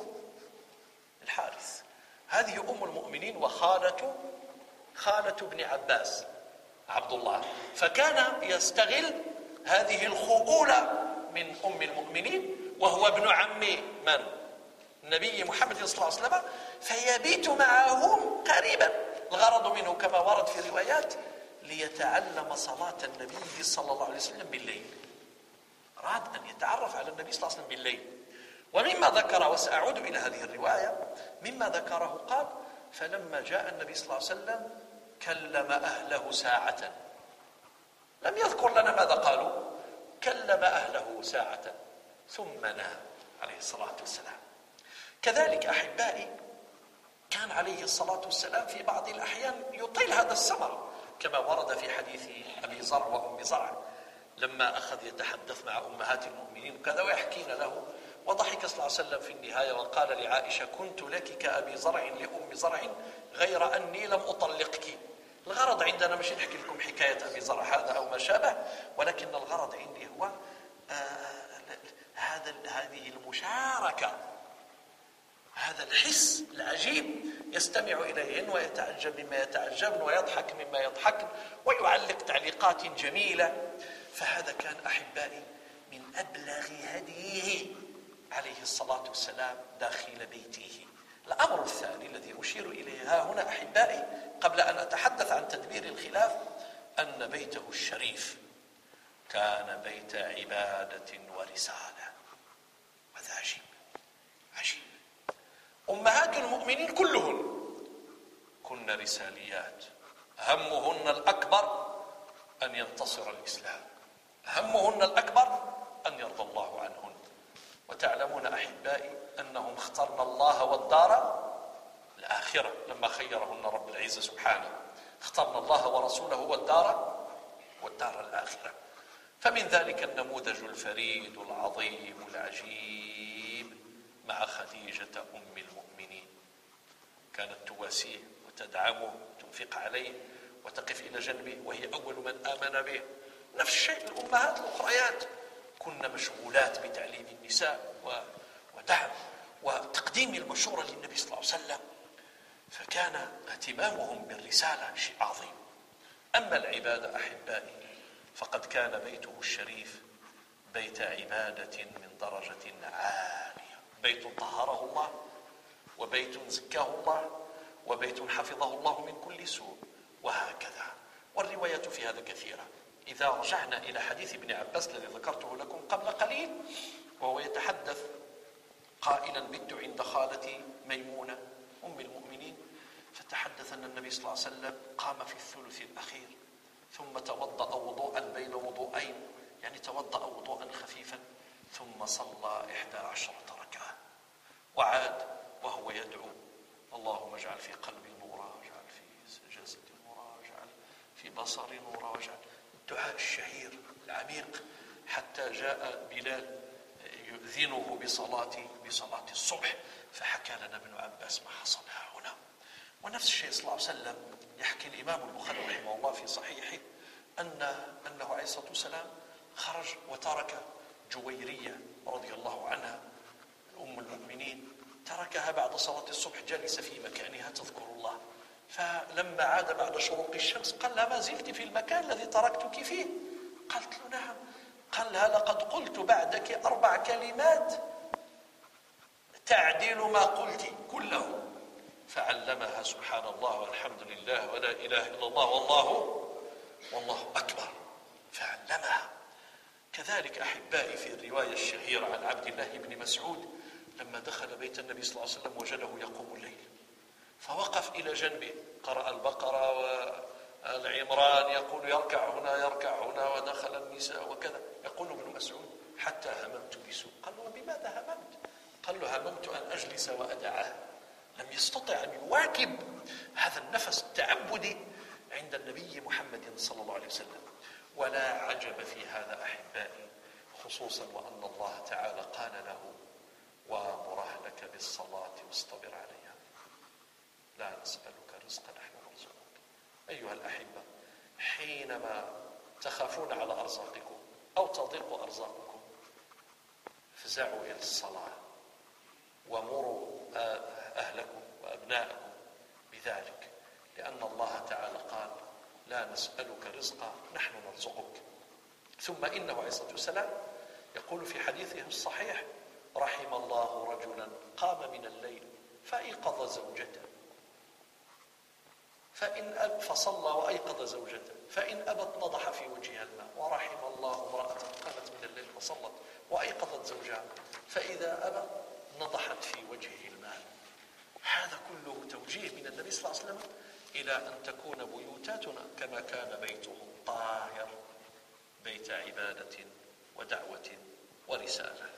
Speaker 1: الحارث، هذه أم المؤمنين وخالة ابن عباس عبد الله. فكان يستغل هذه الخؤولة من أم المؤمنين وهو ابن عم من؟ النبي محمد صلى الله عليه وسلم، فيبيت معهم قريبا. الغرض منه كما ورد في روايات ليتعلم صلاة النبي صلى الله عليه وسلم بالليل. أراد أن يتعرف على النبي صلى الله عليه وسلم بالليل. ومما ذكر، وسأعود إلى هذه الرواية، مما ذكره قال فلما جاء النبي صلى الله عليه وسلم كلم أهله ساعة. لم يذكر لنا ماذا قالوا، كلم أهله ساعة ثم نام عليه الصلاة والسلام. كذلك أحبائي كان عليه الصلاة والسلام في بعض الأحيان يطيل هذا السمر، كما ورد في حديث أبي زرع وأم زرع لما أخذ يتحدث مع أمهات المؤمنين وكذا ويحكين له، وضحك صلى الله عليه وسلم في النهاية وقال لعائشة كنت لك كأبي زرع لأم زرع غير أني لم أطلقك. الغرض عندنا مش نحكي لكم حكاية أبي زرع هذا أو ما شابه، ولكن الغرض عندي هو هذه المشاركة، هذا الحس العجيب يستمع إليهن ويتعجب مما يتعجبن ويضحك مما يضحكن ويعلق تعليقات جميلة. فهذا كان أحبائي من أبلغ هديه عليه الصلاة والسلام داخل بيته. الأمر الثاني الذي أشير إليه ها هنا أحبائي قبل أن أتحدث عن تدبير الخلاف، أن بيته الشريف كان بيت عبادة ورسالة. هذا عجيب عجيب. أمهات المؤمنين كلهن كن رساليات، همهن الأكبر أن ينتصر الإسلام، همهن الأكبر أن يرضى الله عنهن. وتعلمون أحبائي أنهم اخترن الله والدار الآخرة لما خيرهن رب العزة سبحانه، اخترن الله ورسوله والدار الآخرة. فمن ذلك النموذج الفريد العظيم العجيب مع خديجة أم المؤمنين، كانت تواسيه وتدعمه وتنفق عليه وتقف إلى جنبه، وهي أول من آمن به نفس الشيء الأمهات الأخريات كن مشغولات بتعليم النساء ودعم وتقديم المشورة للنبي صلى الله عليه وسلم، فكان اهتمامهم بالرسالة شيء عظيم. أما العبادة أحبائي فقد كان بيته الشريف بيت عبادة من درجة عالية، بيت طهره الله، وبيت زكاه الله، وبيت حفظه الله من كل سوء، وهكذا. والروايات في هذا كثيرة. إذا رجعنا إلى حديث ابن عباس الذي ذكرته لكم قبل قليل، وهو يتحدث قائلا: بت عند خالتي ميمونة أم المؤمنين، فتحدث أن النبي صلى الله عليه وسلم قام في الثلث الأخير ثم توضأ وضوءا بين وضوءين، يعني توضأ وضوءا خفيفا، ثم صلى 11 ركعة، وعاد وهو يدعو: اللهم اجعل في قلبي نورا، واجعل في جسدي نورا، واجعل في بصري نورا، واجعل الدعاء الشهير العميق، حتى جاء بلال يؤذنه بصلاة الصبح، فحكى لنا ابن عباس ما حصل هنا. ونفس الشيء صلى الله عليه وسلم يحكي الإمام البخاري رحمه الله في صحيحه أنه عليه الصلاة والسلام خرج وترك جويرية رضي الله عنها أم المؤمنين، تركها بعد صلاة الصبح جالسة في مكانها تذكر الله، فلما عاد بعد شروق الشمس قال لها: ما زلت في المكان الذي تركتك فيه؟ قالت له: نعم. قال لها: لقد قلت بعدك 4 كلمات تعديل ما قلت كله. فعلمها سبحان الله والحمد لله ولا إله إلا الله والله أكبر، فعلمها. كذلك أحبائي في الرواية الشهيرة عن عبد الله بن مسعود لما دخل بيت النبي صلى الله عليه وسلم وجده يقوم الليل، فوقف إلى جنبه، قرأ البقرة والعمران، يقول: يركع هنا ودخل النساء وكذا. يقول ابن مسعود: حتى هممت بسوء. قال له: بماذا هممت؟ قال له: هممت أن أجلس وأدعاه. لم يستطع أن يواكب هذا النفس التعبدي عند النبي محمد صلى الله عليه وسلم. ولا عجب في هذا أحبائي، خصوصا وأن الله تعالى قال له: وامر أهلك بالصلاة واصطبر عليها لا نسألك رزقا نحن نرزقك. أيها الأحبة، حينما تخافون على أرزاقكم أو تضيق أرزاقكم فزعوا إلى الصلاة، ومروا أهلكم وأبنائكم بذلك، لأن الله تعالى قال: لا نسألك رزقا نحن نرزقك. ثم إنه عليه الصلاة والسلام يقول في حديثه الصحيح: رحم الله رجلا قام من الليل فأيقظ زوجته فصلى وأيقظ زوجته، فإن أبت نضح في وجهها الماء. ورحم الله امرأة قامت من الليل فصلت وأيقظت زوجها، فإذا أبى نضحت في وجهه الماء. هذا كله توجيه من النبي صلى الله عليه وسلم إلى أن تكون بيوتاتنا كما كان بيته طاهر، بيت عبادة ودعوة ورسالة.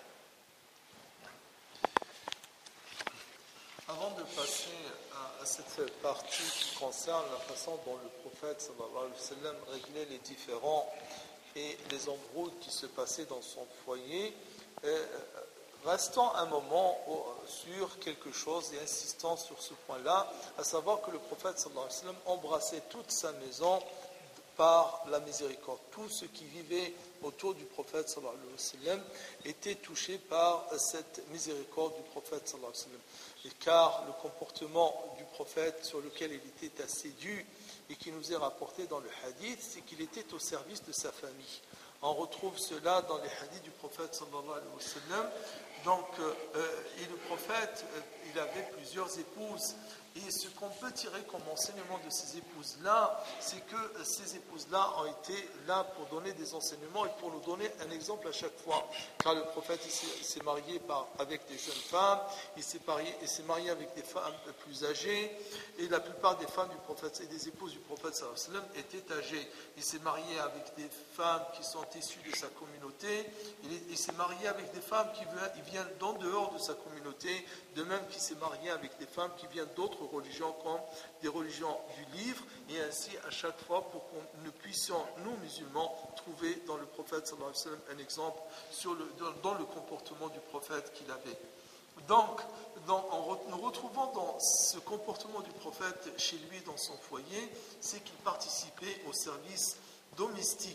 Speaker 2: Avant de passer à cette partie qui concerne la façon dont le prophète sallallahu alayhi wa sallam réglait les différends et les embrouilles qui se passaient dans son foyer, restons un moment sur quelque chose et insistons sur ce point-là, à savoir que le prophète sallallahu alayhi wa sallam embrassait toute sa maison par la miséricorde. Tout ce qui vivait autour du prophète sallallahu alayhi wa sallam était touché par cette miséricorde du prophète sallallahu alayhi wa sallam. Et car le comportement du prophète sur lequel il était assidu et qui nous est rapporté dans le hadith, c'est qu'il était au service de sa famille. On retrouve cela dans les hadiths du prophète sallallahu alayhi wa sallam. Donc, et le prophète, il avait plusieurs épouses. Et ce qu'on peut tirer comme enseignement de ces épouses-là, c'est que ces épouses-là ont été là pour donner des enseignements et pour nous donner un exemple à chaque fois. Car le prophète s'est marié avec des jeunes femmes, il s'est marié avec des femmes plus âgées, et la plupart des femmes du prophète et des épouses du prophète sallallahu alayhi wa sallam étaient âgées. Il s'est marié avec des femmes qui sont issues de sa communauté, il s'est marié avec des femmes qui viennent d'en dehors de sa communauté, de même qu'il s'est marié avec des femmes qui viennent d'autres religions comme des religions du livre, et ainsi à chaque fois pour que nous puissions, nous musulmans, trouver dans le prophète sallallahu alayhi wa sallam un exemple dans le comportement du prophète qu'il avait. Donc, nous retrouvons dans ce comportement du prophète chez lui, dans son foyer, c'est qu'il participait au service domestique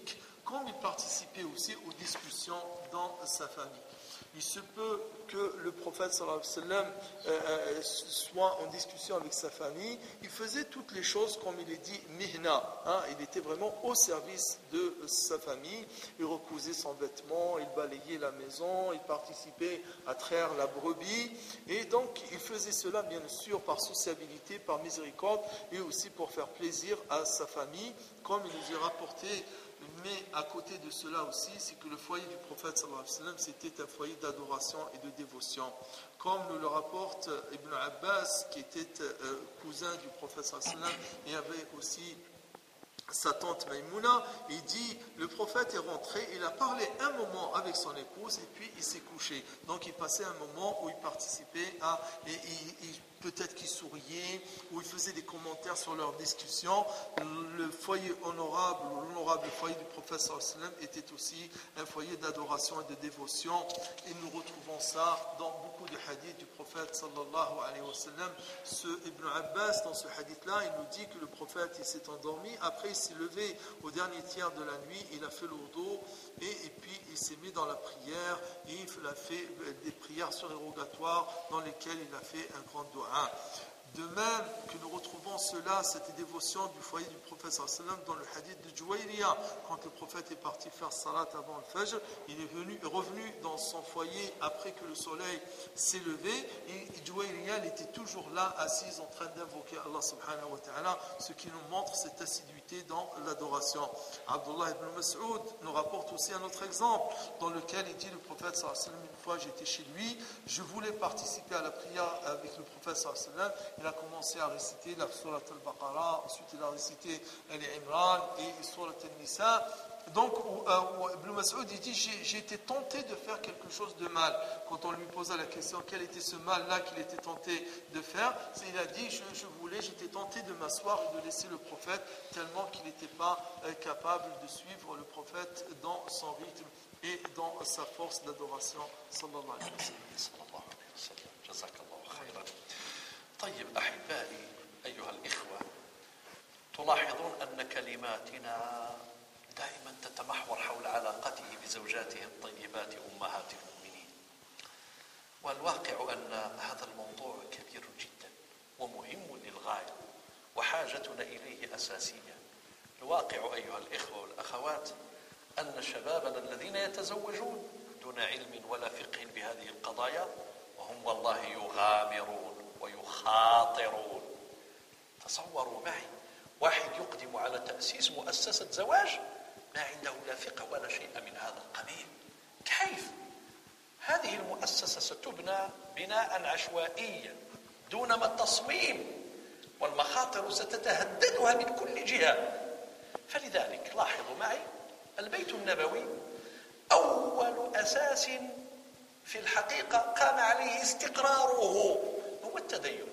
Speaker 2: comme il participait aussi aux discussions dans sa famille. Il se peut que le prophète sallallahu alayhi wa sallam soit en discussion avec sa famille. Il faisait toutes les choses comme il est dit mihna. Il était vraiment au service de sa famille. Il recousait son vêtement, il balayait la maison, il participait à traire la brebis. Et donc il faisait cela bien sûr par sociabilité, par miséricorde et aussi pour faire plaisir à sa famille, comme il nous est rapporté. Mais à côté de cela aussi, c'est que le foyer du prophète sallallahu alayhi wa sallam, c'était un foyer d'adoration et de dévotion. Comme nous le rapporte Ibn Abbas, qui était cousin du prophète sallallahu alayhi wa sallam, et avait aussi sa tante Maïmouna, il dit, le prophète est rentré, il a parlé un moment avec son épouse, et puis il s'est couché. Donc il passait un moment où il participait à... peut-être qu'il souriait, ou il faisait des commentaires sur leur discussion. Le foyer honorable, ou l'honorable foyer du prophète sallallahu alayhi wa sallam était aussi un foyer d'adoration et de dévotion. Et nous retrouvons ça dans beaucoup de hadiths du prophète sallallahu alayhi wa sallam. Ce Ibn Abbas, dans ce hadith-là, il nous dit que le prophète il s'est endormi, après il s'est levé au dernier tiers de la nuit, il a fait le wudu, et puis il s'est mis dans la prière, et il a fait des prières surérogatoires dans lesquelles il a fait un grand dua. De même que nous retrouvons cela, cette dévotion du foyer du prophète sallallahu alayhi wa sallam dans le hadith de Juwayriya. Quand le prophète est parti faire salat avant le fajr, il est revenu dans son foyer après que le soleil s'est levé, et Juwayriya était toujours là, assise en train d'invoquer Allah subhanahu wa ta'ala, ce qui nous montre cette assiduité dans l'adoration. Abdullah ibn Mas'ud nous rapporte aussi un autre exemple dans lequel il dit, le prophète sallallahu alayhi wa sallam, une fois j'étais chez lui, je voulais participer à la prière avec le prophète sallallahu alayhi wa sallam. Il a commencé à réciter la Surat al-Baqarah, ensuite il a récité Al-Imran et Surat al-Nisa. Donc Ibn Mas'ud dit, j'ai été tenté de faire quelque chose de mal. Quand on lui posa la question quel était ce mal-là qu'il était tenté de faire, il a dit j'étais tenté de m'asseoir et de laisser le prophète, tellement qu'il n'était pas capable de suivre le prophète dans son rythme et dans sa force d'adoration. Sallallahu alayhi wa sallam.
Speaker 1: Jazakallahu khayran. طيب أحبائي أيها الإخوة، تلاحظون أن كلماتنا دائما تتمحور حول علاقته بزوجاته الطيبات أمهات المؤمنين، والواقع أن هذا الموضوع كبير جدا ومهم للغاية وحاجتنا إليه أساسية. الواقع أيها الإخوة والأخوات أن شبابنا الذين يتزوجون دون علم ولا فقه بهذه القضايا وهم والله يغامرون ويخاطرون. تصوروا معي واحد يقدم على تأسيس مؤسسة زواج ما عنده لا فقه ولا شيء من هذا القبيل. كيف؟ هذه المؤسسة ستبنى بناء عشوائيا دون ما التصميم، والمخاطر ستتهددها من كل جهة. فلذلك لاحظوا معي، البيت النبوي أول أساس في الحقيقة قام عليه استقراره هو التدين.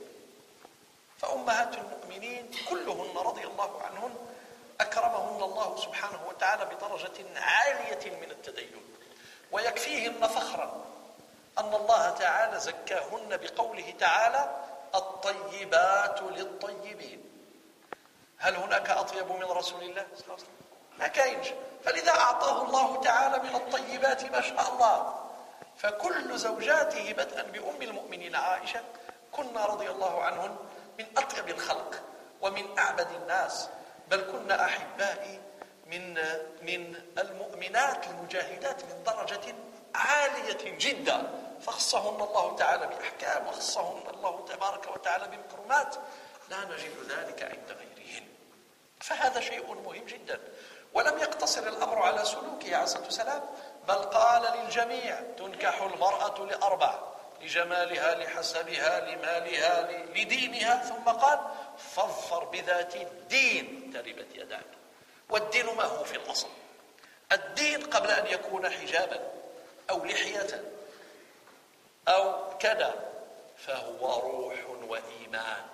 Speaker 1: فأمهات المؤمنين كلهن رضي الله عنهن أكرمهن الله سبحانه وتعالى بدرجة عالية من التدين، ويكفيهن فخرا أن الله تعالى زكاهن بقوله تعالى الطيبات للطيبين. هل هناك أطيب من رسول الله صلى الله عليه وسلم؟ ما كاينش. فلذا أعطاه الله تعالى من الطيبات ما شاء الله. فكل زوجاته بدءا بأم المؤمنين عائشة كنا رضي الله عنهن من أطيب الخلق ومن أعبد الناس، بل كنا أحبائي من المؤمنات المجاهدات من درجة عالية جدا، فخصهن الله تعالى بأحكام وخصهن الله تبارك وتعالى بمكرمات لا نجد ذلك عند غيرهن. فهذا شيء مهم جدا. ولم يقتصر الأمر على سلوكه عليه الصلاة والسلام، بل قال للجميع تنكح المرأة لأربع: لجمالها، لحسبها، لمالها، لدينها، ثم قال فاظفر بذات الدين تربت يداك. والدين ما هو في الأصل؟ الدين قبل أن يكون حجابا أو لحية أو كذا فهو روح وإيمان.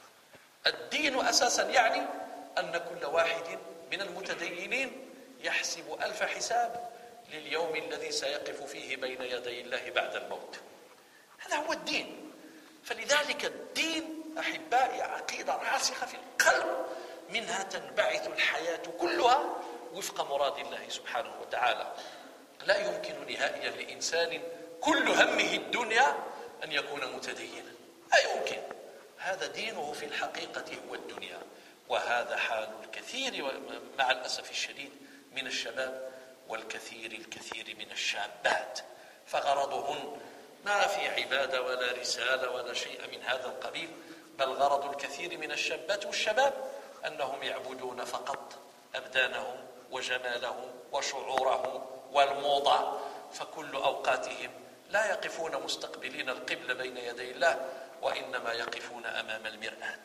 Speaker 1: الدين أساسا يعني أن كل واحد من المتدينين يحسب ألف حساب لليوم الذي سيقف فيه بين يدي الله بعد الموت. هذا هو الدين. فلذلك الدين أحبائي عقيدة راسخة في القلب، منها تنبعث الحياة كلها وفق مراد الله سبحانه وتعالى. لا يمكن نهائيا لإنسان كل همه الدنيا أن يكون متدينا، لا يمكن. هذا دينه في الحقيقة هو الدنيا، وهذا حال الكثير مع الأسف الشديد من الشباب الكثير من الشابات، فغرضهن ما في عبادة ولا رسالة ولا شيء من هذا القبيل، بل غرض الكثير من الشابات والشباب أنهم يعبدون فقط أبدانهم وجمالهم وشعورهم والموضة، فكل أوقاتهم لا يقفون مستقبلين القبلة بين يدي الله، وإنما يقفون أمام المرآة.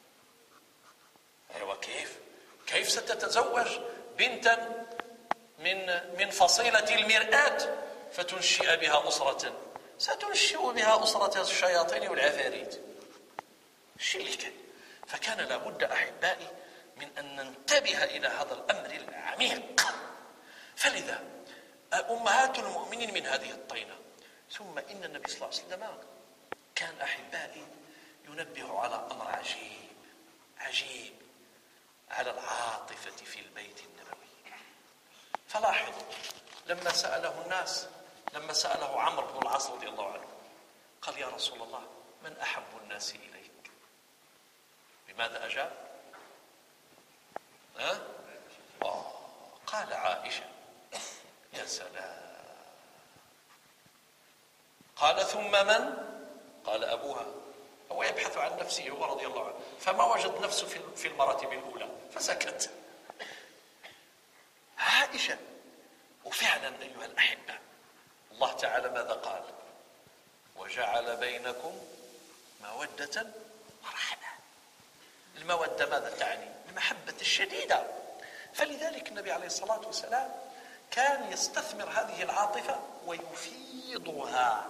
Speaker 1: أيوة، كيف ستتزوج بنتا من فصيلة المرآة فتنشئ بها أسرة؟ ستنشئ بها أسرة الشياطين والعفاريت. الشيء اللي كان، فكان لابد أحبائي من أن ننتبه إلى هذا الأمر العميق. فلذا أمهات المؤمنين من هذه الطينة. ثم إن النبي صلى الله عليه وسلم كان أحبائي ينبه على أمر عجيب على العاطفة في البيت النبوي. فلاحظوا لما سأله عمرو بن العاص رضي الله عنه، قال: يا رسول الله، من أحب الناس إليك؟ بماذا أجاب؟ قال: عائشة. يا سلام. قال: ثم من؟ قال: أبوها. هو يبحث عن نفسه هو رضي الله عنه، فما وجد نفسه في المراتب الأولى فسكت. عائشة. وفعلا أيها الأحبة، الله تعالى ماذا قال؟ وجعل بينكم مودة ورحمة. المودة ماذا تعني؟ المحبة الشديدة. فلذلك النبي عليه الصلاة والسلام كان يستثمر هذه العاطفة ويفيضها،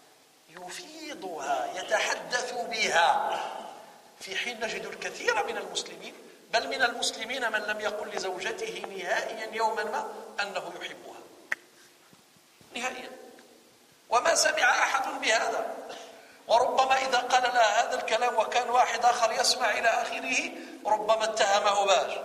Speaker 1: يتحدث بها، في حين نجد الكثير من المسلمين، بل من المسلمين من لم يقل لزوجته نهائيا يوما ما أنه يحبها نهائيا، وما سمع أحد بهذا. وربما إذا قال لها هذا الكلام وكان واحد آخر يسمع إلى آخره ربما اتهمه باش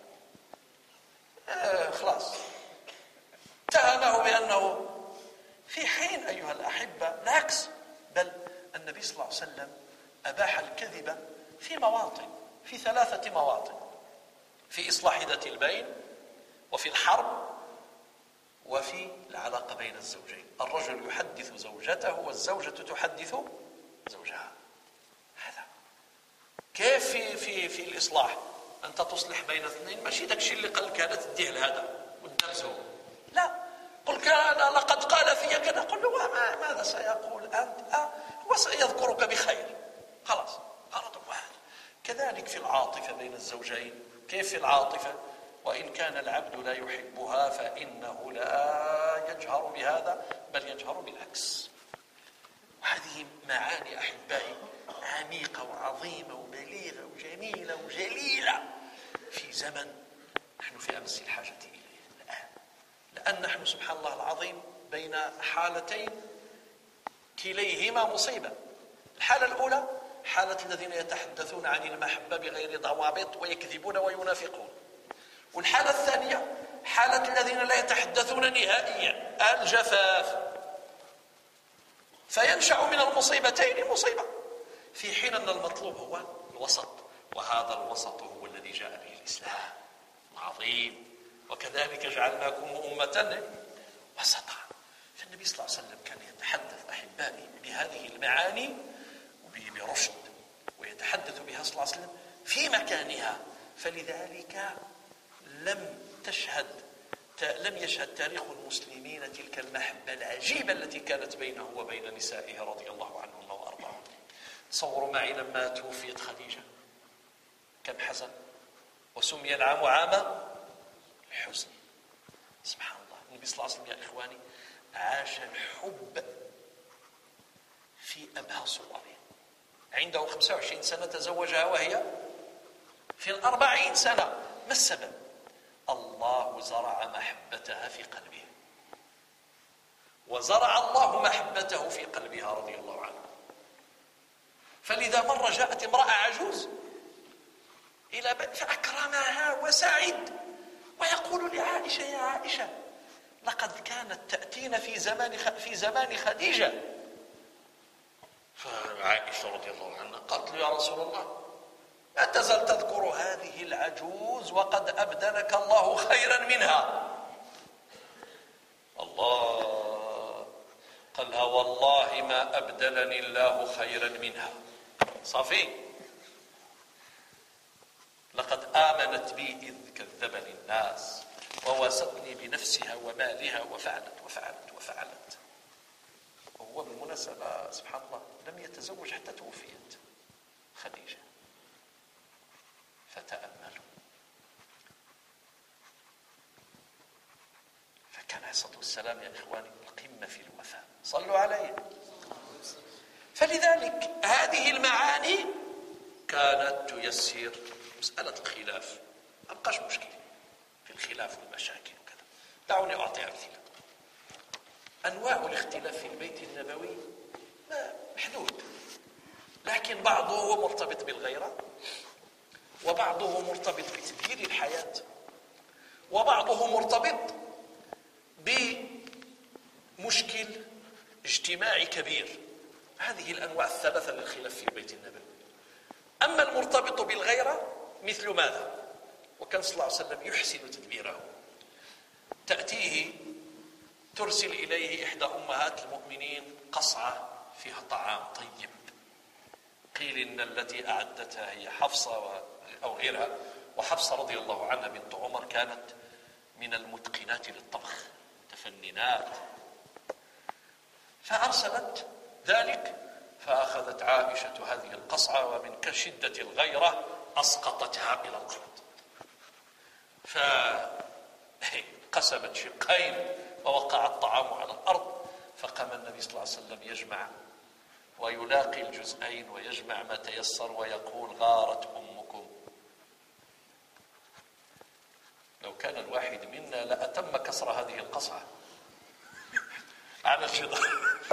Speaker 1: خلاص، اتهمه بأنه، في حين أيها الأحبة العكس، بل النبي صلى الله عليه وسلم أباح الكذب في مواطن، في 3 مواطن: في إصلاح ذات البين، وفي الحرب، وفي العلاقة بين الزوجين. الرجل يحدث زوجته والزوجة تحدث زوجها. هذا كيف في الإصلاح؟ أنت تصلح بين اثنين، ماشي داك الشيء اللي قال كذا تديه لهذا وتدرسه، لا، قل كان لقد قال في كذا، قل له ماذا سيقول أنت؟ هو سيذكرك بخير، خلاص، غرض واحد. كذلك في العاطفة بين الزوجين. كيف في العاطفة؟ وإن كان العبد لا يحبها فإنه لا يجهر بهذا، بل يجهر بالعكس. وهذه معاني أحبائي عميقة وعظيمة وبليغة وجميلة وجليلة في زمن نحن في أمس الحاجة إليه الآن، لأن نحن سبحان الله العظيم بين حالتين كليهما مصيبة. الحالة الأولى حالة الذين يتحدثون عن المحبة بغير ضوابط ويكذبون وينافقون، والحالة الثانية حالة الذين لا يتحدثون نهائيا، الجفاف. فينشأ من المصيبتين مصيبة، في حين أن المطلوب هو الوسط، وهذا الوسط هو الذي جاء به الإسلام العظيم. وكذلك جعلناكم أمة وسطا. فالنبي صلى الله عليه وسلم كان يتحدث أحبائي بهذه المعاني برشد، ويتحدث بها صلى الله عليه وسلم في مكانها. فلذلك لم يشهد تاريخ المسلمين تلك المحبة العجيبة التي كانت بينه وبين نسائه رضي الله عنهن وأرضاهن. تصوروا معي لما توفيت خديجة كم حزن، وسمي العام عام الحزن. سبحان الله، النبي صلى الله عليه وسلم يا إخواني عاش الحب في أبهى صوره. عنده 25 سنة تزوجها وهي في 40 سنة. ما السبب؟ الله زرع محبتها في قلبه، وزرع الله محبته في قلبها رضي الله عنها. فلذا مرة جاءت امرأة عجوز إلى فأكرمها وسعد ويقول لعائشة: يا عائشة، لقد كانت تأتينا في زمان خديجة. فعائشة رضي الله عنها قالت له: يا رسول الله، لا تزال تذكر هذه العجوز وقد أبدلك الله خيرا منها. الله قالها: والله ما أبدلني الله خيرا منها. صافي، لقد آمنت بي إذ كذبني الناس وواسطني بنفسها ومالها وفعلت وفعلت وفعلت. وهو بالمناسبة سبحان الله لم يتزوج حتى توفيت خديجة. فتأملوا، فكان عليه الصلاة والسلام يا إخواني القمة في الوفاء. صلوا عليه. فلذلك هذه المعاني كانت تيسر مسألة الخلاف. ما بقاش مشكل في الخلاف والمشاكل وكذا. دعوني أعطي أمثلة. أنواع الاختلاف في البيت النبوي محدود، لكن بعضه مرتبط بالغيرة، وبعضه مرتبط بتدبير الحياة، وبعضه مرتبط بمشكل اجتماعي كبير. هذه الأنواع الثلاثة للخلاف في البيت النبوي. أما المرتبط بالغيرة مثل ماذا؟ وكان صلى الله عليه وسلم يحسن تدبيره. تأتيه ترسل إليه إحدى أمهات المؤمنين قصعة فيها طعام طيب، قيل إن التي أعدتها هي حفصة أو غيرها، وحفصة رضي الله عنها بنت عمر كانت من المتقنات للطبخ، متفننات. فأرسلت ذلك، فأخذت عائشة هذه القصعة ومن كشدة الغيرة أسقطتها إلى الأرض، فقسمت شقين ووقع الطعام على الأرض. فقام النبي صلى الله عليه وسلم يجمع ويلاقي الجزئين ويجمع ما تيسر ويقول: غارت أمكم. لو كان الواحد منا لأتم كسر هذه القصعة على الجدار.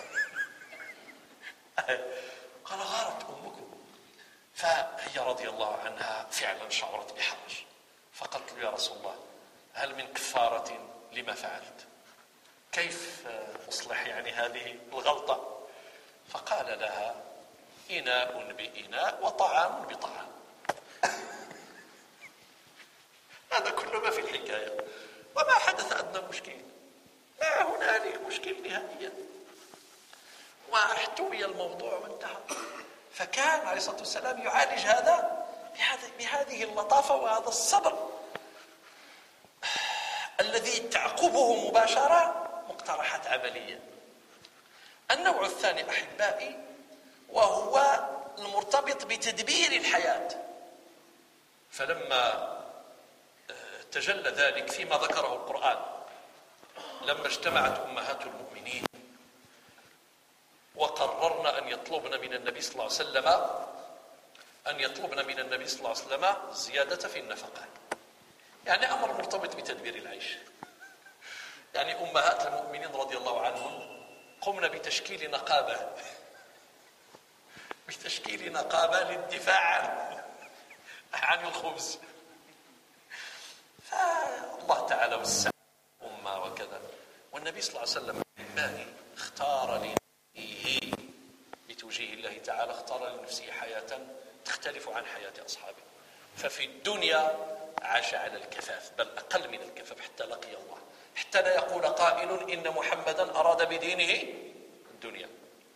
Speaker 1: قال: غارت أمكم. فهي رضي الله عنها فعلا شعرت بحرج، فقالت له: يا رسول الله، هل من كفارة لما فعلت؟ كيف أصلح يعني هذه الغلطة؟ فقال لها: إناء بإناء وطعام بطعام. هذا كل ما في الحكاية، وما حدث أدنى مشكل، لا هنالك مشكل نهائيا، واحتوي الموضوع وانتهى. فكان عليه الصلاة والسلام يعالج هذا بهذه اللطافة وهذا الصبر الذي تعقبه مباشرة مقترحات عملية. النوع الثاني أحبائي وهو المرتبط بتدبير الحياة. فلما تجلى ذلك فيما ذكره القرآن، لما اجتمعت أمهات المؤمنين وقررن أن يطلبن من النبي صلى الله عليه وسلم زيادة في النفقة، يعني أمر مرتبط بتدبير العيش. يعني أمهات المؤمنين رضي الله عنهم قمنا بتشكيل نقابة للدفاع عن الخبز. فالله تعالى وسع أمة وكذا، والنبي صلى الله عليه وسلم اختار لنفسه بتوجيه الله تعالى، اختار لنفسه حياة تختلف عن حياة أصحابه. ففي الدنيا عاش على الكفاف، بل أقل من الكفاف حتى لقي الله، حتى لا يقول قائل إن محمدا أراد بدينه الدنيا.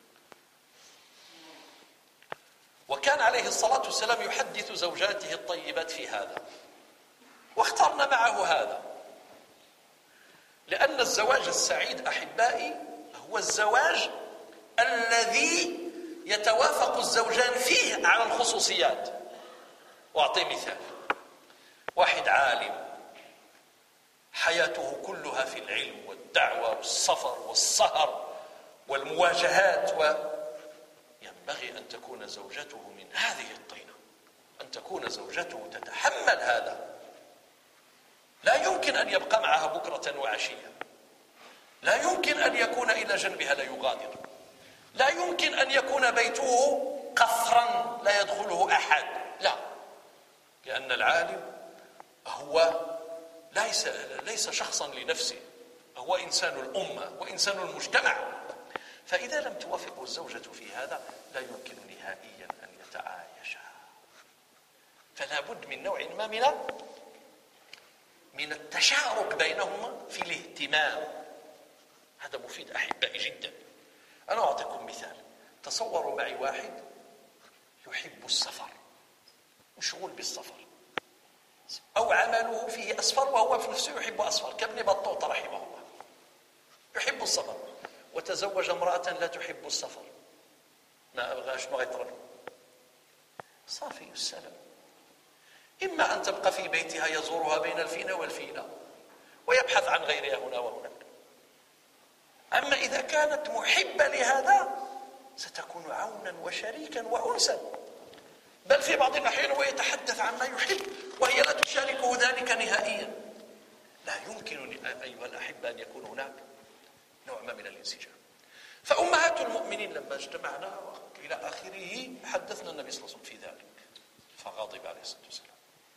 Speaker 1: وكان عليه الصلاة والسلام يحدث زوجاته الطيبات في هذا، واخترنا معه هذا، لأن الزواج السعيد أحبائي هو الزواج الذي يتوافق الزوجان فيه على الخصوصيات. وأعطي مثال: واحد عالم حياته كلها في العلم والدعوة والسفر والسهر والمواجهات، ينبغي أن تكون زوجته من هذه الطينة، أن تكون زوجته تتحمل هذا. لا يمكن أن يبقى معها بكرة وعشية، لا يمكن أن يكون إلى جنبها لا يغادر، لا يمكن أن يكون بيته قصرا لا يدخله أحد، لا، لأن العالم هو ليس شخصا لنفسه، هو إنسان الأمة وإنسان المجتمع. فإذا لم توافقه الزوجة في هذا لا يمكن نهائيا أن يتعايشا. فلا بد من نوع ما من التشارك بينهما في الاهتمام. هذا مفيد أحبائي جدا. أنا أعطيكم مثال. تصوروا معي واحد يحب السفر، مشغول بالسفر، أو عمله فيه أسفر وهو في نفسه يحب أسفر، كابن بطوطة رحمه الله يحب السفر، وتزوج امرأة لا تحب السفر، ما أبغاش ما غيطرد صافي السلام. إما أن تبقى في بيتها يزورها بين الفينة والفينة ويبحث عن غيرها هنا وهناك. أما إذا كانت محبة لهذا ستكون عونا وشريكا وأنسا، بل في بعض الأحيان هو يتحدث عما يحب وهي لا تشاركه ذلك نهائيا. لا يمكن أيها الأحبة أن يكون هناك نوع ما من الانسجام. فأمهات المؤمنين لما اجتمعنا إلى آخره حدثنا النبي صلى الله عليه وسلم في ذلك، فغضب عليه الصلاة والسلام،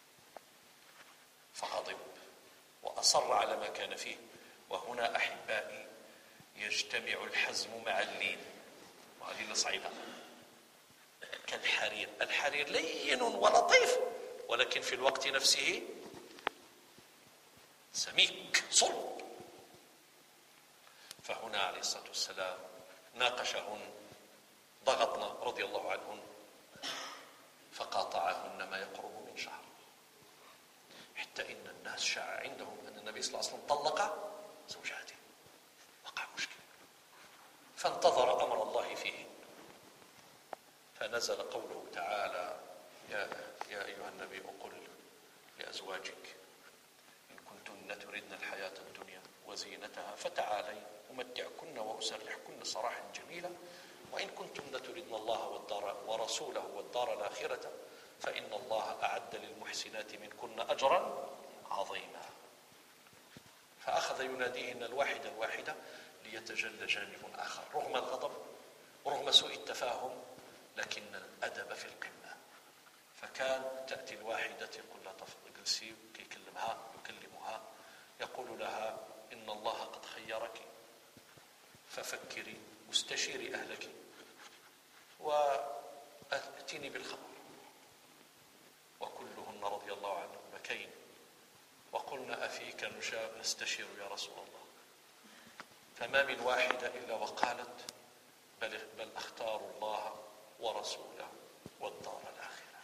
Speaker 1: فغضب وأصر على ما كان فيه. وهنا أحبائي يجتمع الحزم مع اللين، وهذه اللي صعيبة. كالحرير، الحرير لين ولطيف ولكن في الوقت نفسه سميك صلب. فهنا عليه الصلاة والسلام ناقشهن، ضغطنا رضي الله عنهن، فقاطعهن ما يقرب من شهر، حتى إن الناس شاع عندهم أن النبي صلى الله عليه وسلم طلق زوجاته، وقع مشكلة. فانتظر أمر الله فيه، فنزل قوله تعالى: يا أيها النبي قل لأزواجك إن كنتن تردن الحياة الدنيا وزينتها فتعالين أمتعكن وأسرحكن سراحا جميلا وإن كنتن تردن الله ورسوله والدار الآخرة فإن الله أعد للمحسنات منكن أجرا عظيما. فأخذ يناديهن الواحدة ليتجلى جانب آخر، رغم الغضب ورغم سوء التفاهم، لكن الأدب في القمة. فكان تأتي الواحدة تقول لها اجلسي، يكلمها يقول لها: إن الله قد خيرك ففكري واستشيري أهلك وأتيني بالخبر. وكلهن رضي الله عنهم بكين وقلنا: أفيك نستشير يا رسول الله. فما من واحدة إلا وقالت: بل أختار الله ورسوله والدار الآخرة.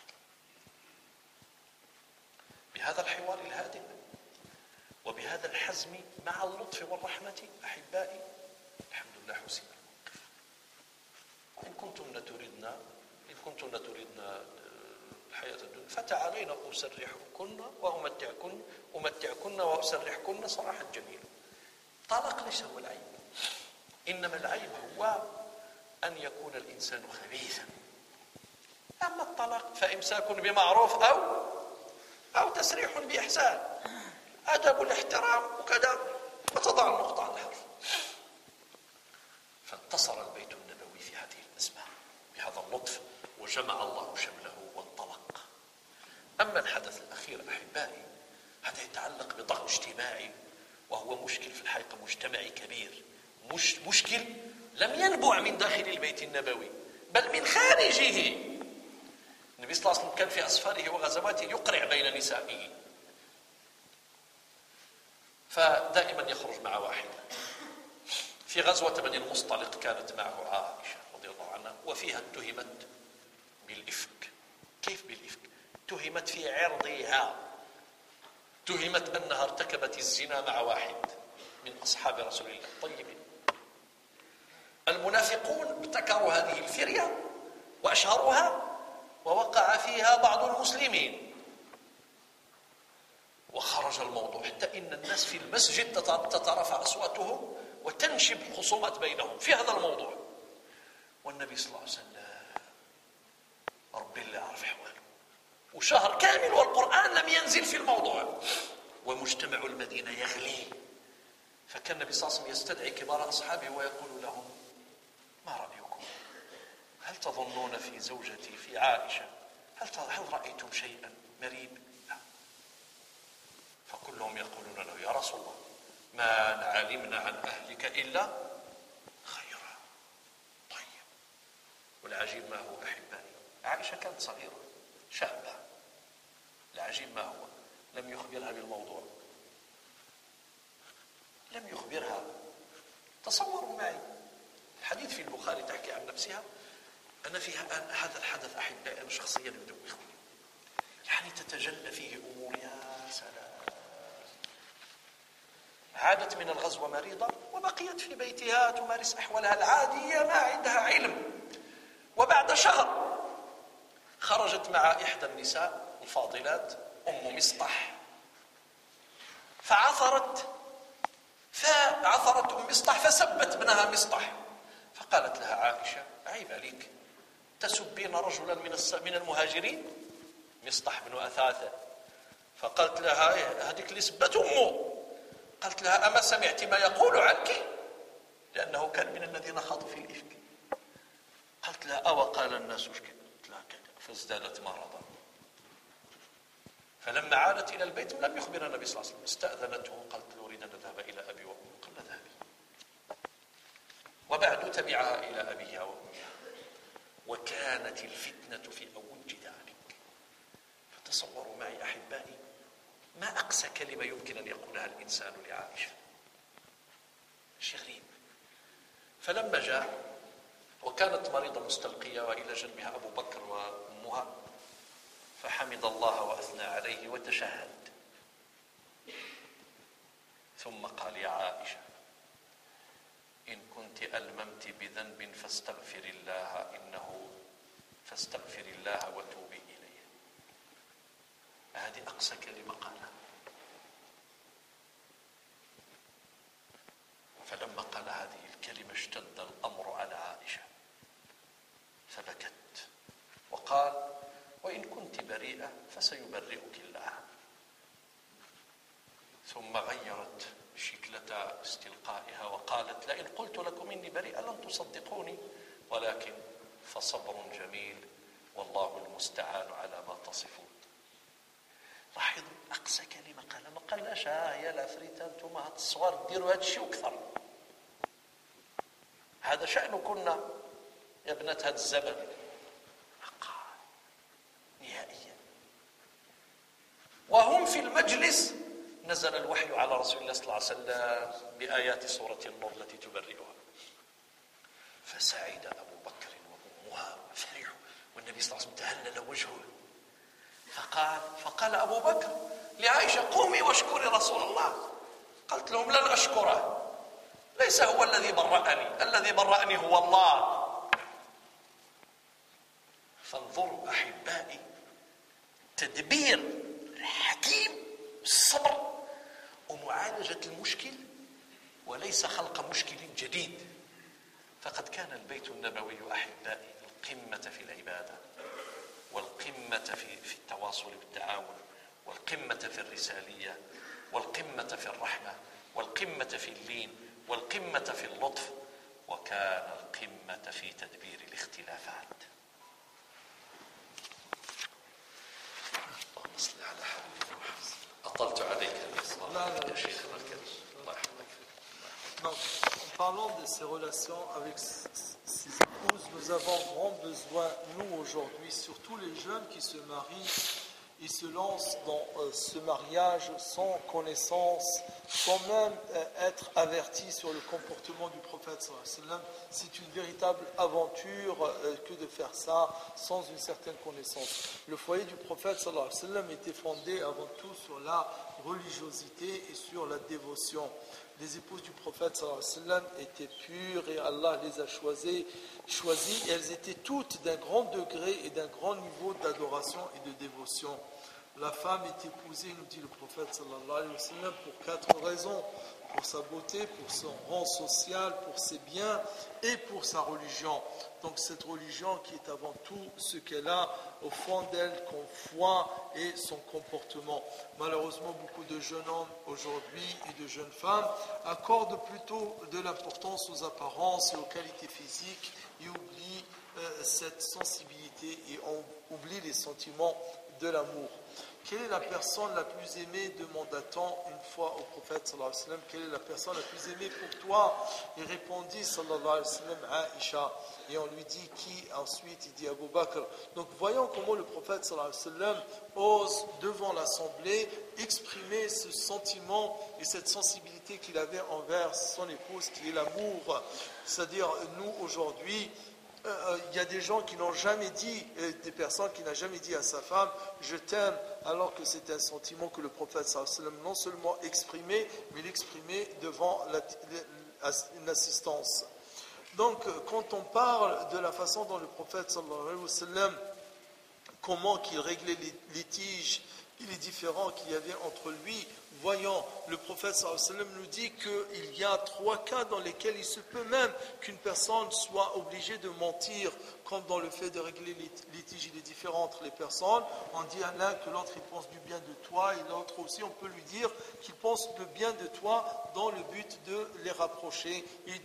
Speaker 1: بهذا الحوار الهادئ وبهذا الحزم مع اللطف والرحمة أحبائي الحمد لله حسن الموقف. إن كنتن تردن الحياة الدنيا فتعالين أسرحكن وأمتعكن وأسرحكن سراحا جميلا. طلاق ليس هو العيب، إنما العيب هو أن يكون الإنسان خبيثا. أما الطلاق فإمساك بمعروف أو تسريح بإحسان، أدب الاحترام وكذا، وتضع النقطة على الحرف. فانتصر البيت النبوي في هذه الأزمة بهذا اللطف، وجمع الله شمله وانطلق. أما الحدث الأخير أحبائي هذا يتعلق بضغط اجتماعي، وهو مشكل في الحقيقة مجتمعي كبير، مشكل لم ينبع من داخل البيت النبوي بل من خارجه. النبي صلى الله عليه وسلم كان في أسفاره وغزواته يقرع بين نسائه، فدائما يخرج مع واحدة. في غزوة بني المصطلق كانت معه عائشة رضي الله عنها، وفيها اتهمت بالإفك. كيف بالإفك؟ اتهمت في عرضها، اتهمت أنها ارتكبت الزنا مع واحد من أصحاب رسول الله الطيبين. المنافقون ابتكروا هذه الفرية وأشهروها، ووقع فيها بعض المسلمين، وخرج الموضوع حتى إن الناس في المسجد تترفع أصواتهم وتنشب خصومات بينهم في هذا الموضوع. والنبي صلى الله عليه وسلم رب الله عرف حواله، وشهر كامل والقرآن لم ينزل في الموضوع، ومجتمع المدينة يغلي. فكان النبي صلى الله عليه وسلم يستدعي كبار أصحابه ويقول لهم: ما رأيكم؟ هل تظنون في زوجتي في عائشة هل رأيتم شيئا مريب؟ لا. فكلهم يقولون: علمنا عن أهلك إلا خيرا. طيب، والعجيب ما هو أحبائي، عائشة كانت صغيرة شابة، العجيب ما هو لم يخبرها بالموضوع، لم يخبرها. تصوروا معي، الحديث في البخاري تحكي عن نفسها: أنا في هذا الحدث أحبائي أنا شخصيا يدوخني، يعني تتجلى فيه أمور يا سلام. عادت من الغزو مريضة وبقيت في بيتها تمارس أحوالها العادية، ما عندها علم. وبعد شهر خرجت مع إحدى النساء الفاضلات أم مصطح، فعثرت أم مصطح فسبت ابنها مصطح، فقالت لها عائشة: عيب عليك، تسبين رجلا من المهاجرين، مصطح بن أثاثة. فقالت لها: هذيك اللي سبت أمه. قالت لها: أما سمعت ما يقول عنك؟ لأنه كان من الذين خاضوا في الإفك. قالت لها: أو قال الناس كذا؟ قالت لها كذا. فازدادت مرضا. فلما عادت إلى البيت لم يخبرها النبي صلى الله عليه وسلم، استأذنته، قالت له: أريد أن أذهب إلى أبي وأمي. قال: اذهبي. وبعد تبعها إلى أبيها وأمها، وكانت الفتنة في أوج ذلك. فتصوروا معي أحبائي، ما أقسى كلمة يمكن أن يقولها الإنسان لعائشة، شيء غريب. فلما جاء وكانت مريضة مستلقية وإلى جنبها أبو بكر وأمها، فحمد الله وأثنى عليه وتشهد، ثم قال: يا عائشة، إن كنت ألممت بذنب فاستغفر الله وتوبي إليه. هذه أقصى كلمة قالها. فلما قال هذه الكلمة اشتد الأمر على عائشة فبكت وقال: وإن كنت بريئة فسيبرئك الله. ثم غيرت شكلة استلقائها وقالت: لئن قلت لكم إني بريئة لن تصدقوني، ولكن فصبر جميل والله المستعان على ما تصفون. لاحظوا أقصى كلمة قال، ما قالناش يا العفريت أنتم هاد الصغار ديروا هاد الشيء وكثر، هذا شأن كنا يا ابنة هذا الزمن. نهائيا. وهم في المجلس نزل الوحي على رسول الله صلى الله عليه وسلم بآيات سورة النور التي تبرئها، فسعد أبو بكر وأمها وفرحوا، والنبي صلى الله عليه وسلم تهلل وجهه. فقال أبو بكر لعائشة: قومي واشكري رسول الله. قلت لهم: لن أشكره، ليس هو الذي برأني، الذي برأني هو الله. فانظروا أحبائي تدبير الحكيم، الصبر ومعالجة المشكل وليس خلق مشكل جديد. فقد كان البيت النبوي أحبائي القمة في العبادة، والقمة في التواصل والتعاون، والقمة في الرسالية، والقمة في الرحمة، والقمة في اللين، والقمة في اللطف، وكان القمة في تدبير الاختلافات. اللهم صل على حبيبنا محمد. أطلت عليك يا شيخنا الكريم، الله يحفظك.
Speaker 2: Donc, en parlant de ces relations avec ces épouses, nous avons grand besoin, nous aujourd'hui, surtout les jeunes qui se marient, ils se lancent dans ce mariage sans connaissance, sans même être avertis sur le comportement du prophète sallallahu alayhi wa sallam. C'est une véritable aventure que de faire ça sans une certaine connaissance. Le foyer du prophète sallallahu alayhi wa sallam était fondé avant tout sur la religiosité et sur la dévotion. Les épouses du prophète sallallahu alayhi wa sallam étaient pures et Allah les a choisies et elles étaient toutes d'un grand degré et d'un grand niveau d'adoration et de dévotion. La femme est épousée, nous dit le prophète sallallahu alayhi wa sallam, pour 4 raisons: pour sa beauté, pour son rang social, pour ses biens et pour sa religion. Donc cette religion qui est avant tout ce qu'elle a au fond d'elle comme foi et son comportement. Malheureusement, beaucoup de jeunes hommes aujourd'hui et de jeunes femmes accordent plutôt de l'importance aux apparences et aux qualités physiques et oublient cette sensibilité et on oublie les sentiments de l'amour. Quelle est la personne la plus aimée, demanda-t-on une fois au prophète sallallahu alayhi wa sallam, quelle est la personne la plus aimée pour toi? Il répondit sallallahu alayhi wa sallam, Aïcha. Et on lui dit qui? Ensuite il dit Abu Bakr. Donc voyons comment le prophète sallallahu alayhi wa sallam ose devant l'assemblée exprimer ce sentiment et cette sensibilité qu'il avait envers son épouse qui est l'amour. C'est-à-dire nous aujourd'hui, il y a des gens qui n'ont jamais dit, des personnes qui n'ont jamais dit à sa femme je t'aime, alors que c'est un sentiment que le prophète sallallahu alayhi wa sallam non seulement exprimait, mais l'exprimait devant une assistance. Donc quand on parle de la façon dont le prophète sallallahu alayhi wa sallam, comment qu'il réglait les litiges et les différends qu'il y avait entre lui, voyons, le prophète sallallahu alayhi wa sallam nous dit qu'il y a 3 cas dans lesquels il se peut même qu'une personne soit obligée de mentir, comme dans le fait de régler les litiges et les différends entre les personnes. On dit à l'un que l'autre il pense du bien de toi, et l'autre aussi on peut lui dire qu'il pense le bien de toi dans le but de les rapprocher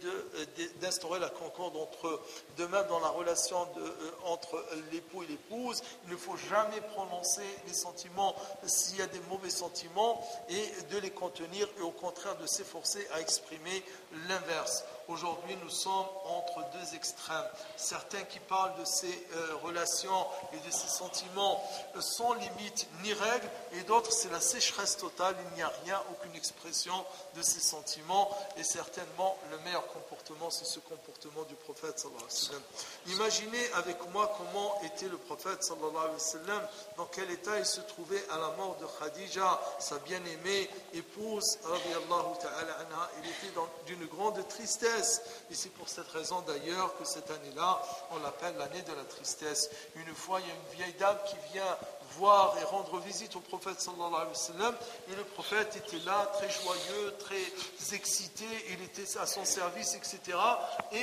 Speaker 2: et d'instaurer la concorde entre eux. De même dans la relation entre l'époux et l'épouse, il ne faut jamais prononcer les sentiments s'il y a des mauvais sentiments et de les contenir, et au contraire de s'efforcer à exprimer l'inverse. Aujourd'hui, nous sommes entre 2 extrêmes. Certains qui parlent de ces relations et de ces sentiments sans limite ni règle, et d'autres, c'est la sécheresse totale, il n'y a rien, aucune expression de ces sentiments, et certainement, le meilleur comportement, c'est ce comportement du prophète sallallahu alayhi wa sallam. Imaginez avec moi comment était le prophète sallallahu alayhi wa sallam, dans quel état il se trouvait à la mort de Khadija, sa bien-aimée épouse, radiyallahu ta'ala anha. Il était d'une grande tristesse, et c'est pour cette raison d'ailleurs que cette année-là, on l'appelle l'année de la tristesse. Une fois, il y a une vieille dame qui vient voir et rendre visite au prophète sallallahu alayhi wa sallam, et le prophète était là, très joyeux, très excité, il était à son service, etc. Et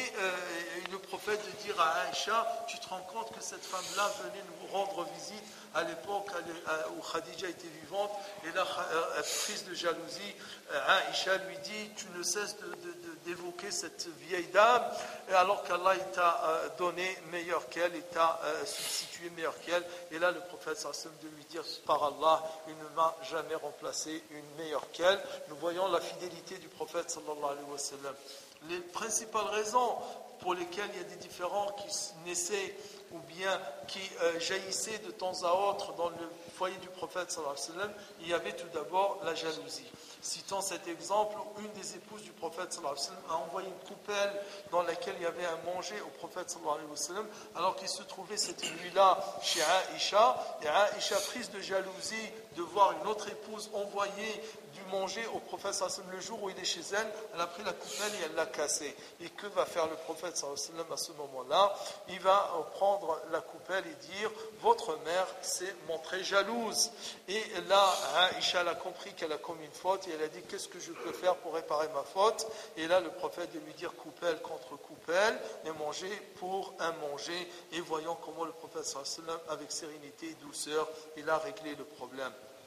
Speaker 2: le prophète de dire à Aïcha, tu te rends compte que cette femme-là venait nous rendre visite à l'époque où Khadija était vivante, et là, prise de jalousie, Aïcha lui dit, tu ne cesses d'évoquer cette vieille dame, alors qu'Allah t'a donné meilleur qu'elle, et t'a substitué meilleur qu'elle. Et là, le prophète sallallahu alayhi wa sallam de lui dire, par Allah, il ne m'a jamais remplacé une meilleure qu'elle. Nous voyons la fidélité du prophète sallallahu alayhi wa sallam. Les principales raisons pour lesquelles il y a des différends qui naissaient ou bien qui jaillissaient de temps à autre dans le foyer du prophète sallallahu alayhi wa sallam, il y avait tout d'abord la jalousie. Citant cet exemple, une des épouses du prophète sallallahu alayhi wa sallam a envoyé une coupelle dans laquelle il y avait à manger au prophète sallallahu alayhi wa sallam, alors qu'il se trouvait cette nuit-là chez Aïcha, et Aïcha, prise de jalousie de voir une autre épouse envoyer du manger au prophète sallallahu alayhi wa sallam le jour où il est chez elle, elle a pris la coupelle et elle l'a cassée. Et que va faire le prophète sallallahu alayhi wa sallam à ce moment-là? Il va prendre la coupelle et dire, votre mère s'est montrée jalouse. Et là, Aïcha a compris qu'elle a commis une faute, et elle a dit, qu'est-ce que je peux faire pour réparer ma faute? Et là, le prophète de lui dire coupelle contre coupelle, et manger pour un manger. Et voyons comment le prophète sallallahu alayhi wa sallam, avec sérénité et douceur, il a réglé le problème.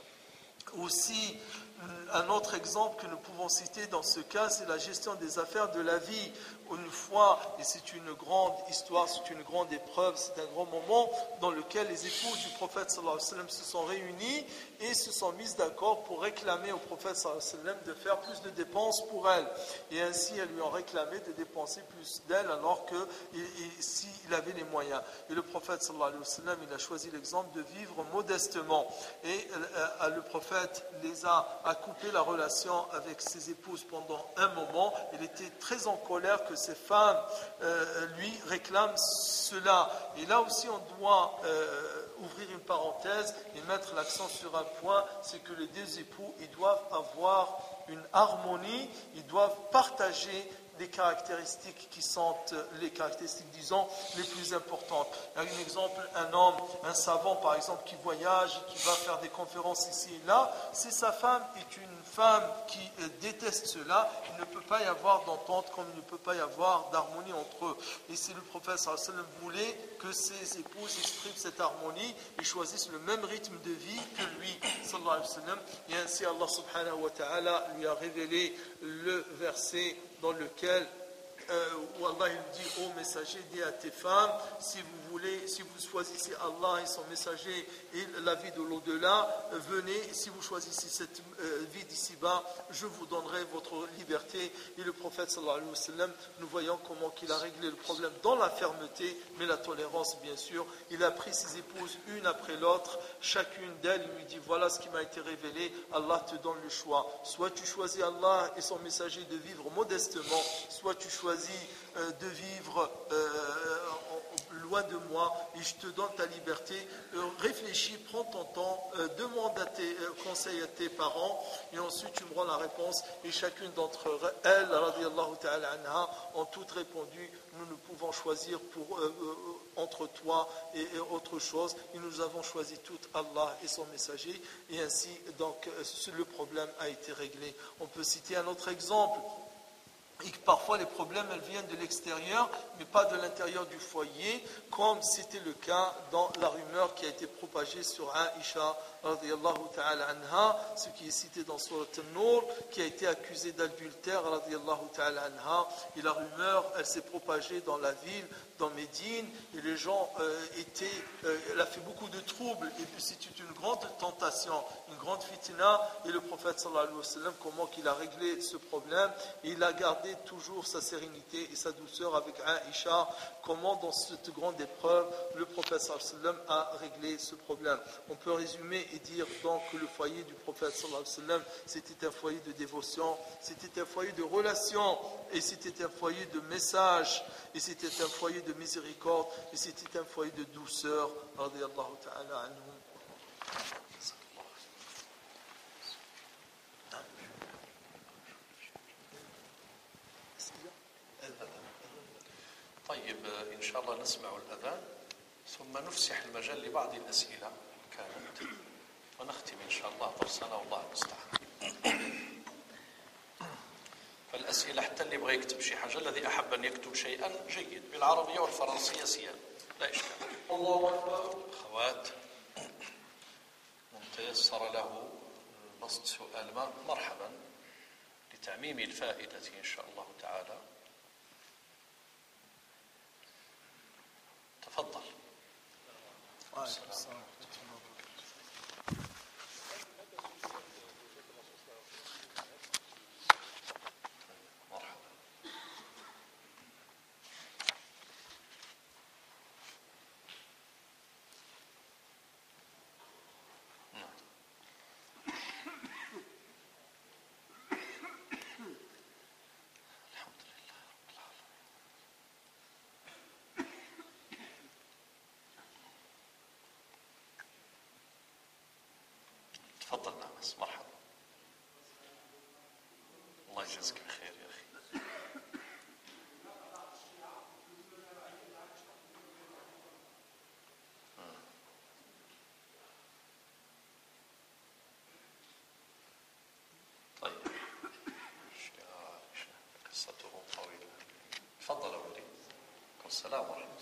Speaker 2: Aussi, un autre exemple que nous pouvons citer dans ce cas, c'est la gestion des affaires de la vie. Une fois, et c'est une grande histoire, c'est une grande épreuve, c'est un grand moment dans lequel les épouses du prophète sallallahu alayhi wa sallam se sont réunies et se sont mises d'accord pour réclamer au prophète sallallahu alayhi wa sallam de faire plus de dépenses pour elles. Et ainsi, elles lui ont réclamé de dépenser plus d'elles, alors que s'il avait les moyens. Et le prophète sallallahu alayhi wa sallam, il a choisi l'exemple de vivre modestement. Et le prophète a coupé la relation avec ses épouses pendant un moment. Il était très en colère que ces femmes lui réclament cela. Et là aussi, on doit ouvrir une parenthèse et mettre l'accent sur un point, c'est que les 2 époux, ils doivent avoir une harmonie, ils doivent partager des caractéristiques qui sont les caractéristiques, disons, les plus importantes. Un exemple, un homme, un savant par exemple, qui voyage, qui va faire des conférences ici et là, si sa femme est une femme qui déteste cela, il ne peut pas y avoir d'entente, comme il ne peut pas y avoir d'harmonie entre eux. Et si le prophète sallallahu alayhi wa sallam voulait que ses épouses expriment cette harmonie et choisissent le même rythme de vie que lui, sallallahu alayhi wa sallam, et ainsi Allah subhanahu wa ta'ala lui a révélé le verset dans lequel où Allah il dit ô messager, dis à tes femmes, si vous choisissez Allah et son messager et la vie de l'au-delà, venez, si vous choisissez cette vie d'ici-bas, je vous donnerai votre liberté. Et le prophète sallallahu alayhi wa sallam, nous voyons comment qu'il a réglé le problème dans la fermeté, mais la tolérance bien sûr. Il a pris ses épouses une après l'autre, chacune d'elles, il lui dit voilà ce qui m'a été révélé, Allah te donne le choix. Soit tu choisis Allah et son messager de vivre modestement, soit tu choisis de vivre loin de moi et je te donne ta liberté. Réfléchis, prends ton temps, demande conseils à tes parents et ensuite tu me rends la réponse. Et chacune d'entre elles, radiyallahu ta'ala anha, ont toutes répondu nous ne pouvons choisir entre toi et autre chose, et nous avons choisi tout Allah et son messager, et ainsi donc le problème a été réglé. On peut citer un autre exemple. Et que parfois les problèmes elles viennent de l'extérieur mais pas de l'intérieur du foyer, comme c'était le cas dans la rumeur qui a été propagée sur Aïcha radiyallahu ta'ala anha, ce qui est cité dans Surat An-Nur, qui a été accusée d'adultère radiyallahu ta'ala anha, et la rumeur elle s'est propagée dans la ville, dans Médine, et les gens elle a fait beaucoup de troubles, et puis c'était une grande tentation, une grande fitna, et le prophète sallallahu alayhi wa sallam, comment qu'il a réglé ce problème, et il a gardé toujours sa sérénité et sa douceur avec Aïcha, comment dans cette grande épreuve le prophète sallallahu alayhi wa sallam a réglé ce problème. On peut résumer et dire donc que le foyer du prophète sallallahu alayhi wa sallam, c'était un foyer de dévotion, c'était un foyer de relation, et c'était un foyer de message, et c'était un foyer de miséricorde, et c'était un foyer de douceur, radiyallahu ta'ala anhum.
Speaker 1: طيب إن شاء الله نسمع الأذان ثم نفسح المجال لبعض الأسئلة كانت ونختم إن شاء الله درسنا والله المستعان. فالأسئلة حتى اللي يبغى يكتب شي حاجة، الذي أحب أن يكتب شيئا جيد بالعربية والفرنسية سيان لا إشكال. الله أكبر. أخوات من تيسر له بسط سؤال ما مرحبا لتعميم الفائدة إن شاء الله تعالى. تفضل. السلام. تفضل نعمس مرحبا. الله يجزاك الخير يا أخي. طيب قصته طويلة. تفضل أولي. السلام ورحمة الله.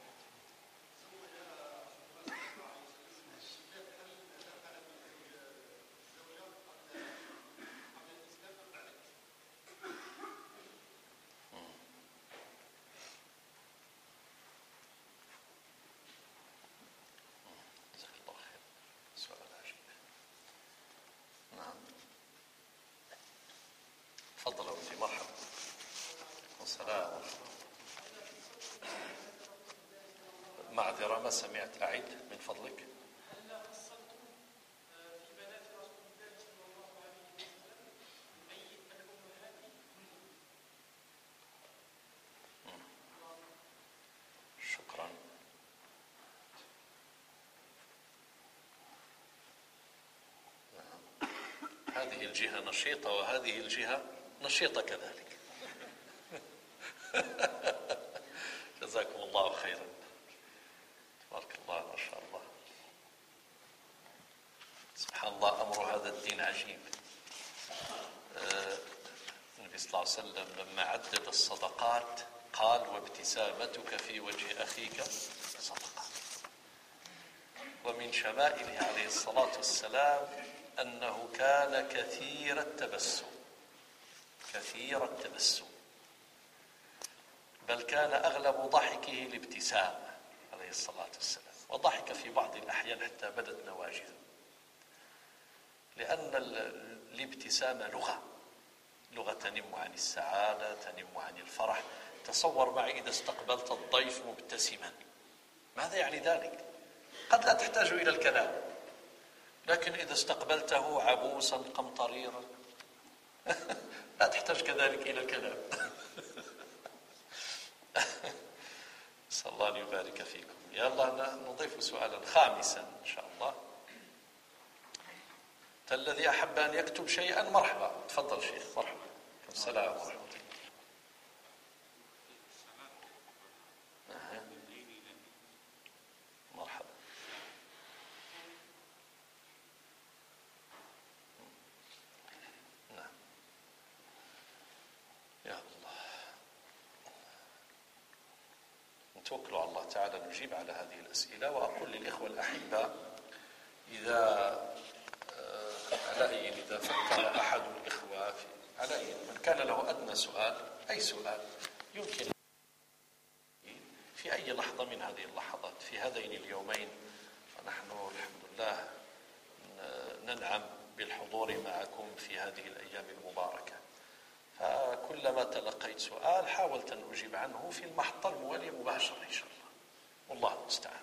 Speaker 1: تفضل أولي مرحبا. السلام. معذرة ما سمعت، أعد من فضلك.
Speaker 3: هل فصلتم في بنات رسول الله صلى الله عليه وسلم أي الأمهات؟
Speaker 1: شكرا. هذه الجهة نشيطة وهذه الجهة نشيطة كذلك. جزاكم الله خيرا. تبارك الله ما شاء الله. سبحان الله، أمر هذا الدين عجيب. النبي صلى الله عليه وسلم لما عدد الصدقات قال وابتسامتك في وجه أخيك صدقة. ومن شمائله عليه الصلاة والسلام أنه كان كثير التبسم. بل كان أغلب ضحكه الابتسامة عليه الصلاة والسلام، وضحك في بعض الأحيان حتى بدت نواجذه، لأن الابتسامة لغة تنم عن السعادة، تنم عن الفرح. تصور معي إذا استقبلت الضيف مبتسما، ماذا يعني ذلك؟ قد لا تحتاج إلى الكلام، لكن إذا استقبلته عبوسا قمطريرا لا تحتاج كذلك إلى الكلام. نسأل الله أن يبارك فيكم. يلا نضيف سؤالا خامسا إن شاء الله. الذي أحب أن يكتب شيئا مرحبا، تفضل شيخ. مرحبا. السلام ورحمة الله. مرحبا. نعم. يا الله، نتوكل على الله تعالى نجيب على هذه الأسئلة. وأقول للإخوة الأحبة إذا فكر أحد الإخوة على من كان له أدنى سؤال، أي سؤال يمكن في أي لحظة من هذه اللحظات في هذين اليومين، ونحن الحمد لله ننعم بالحضور معكم في هذه الأيام المباركة، فكلما تلقيت سؤال حاولت أن أجيب عنه في المحطة الموالية مباشرة إن شاء الله، والله المستعان.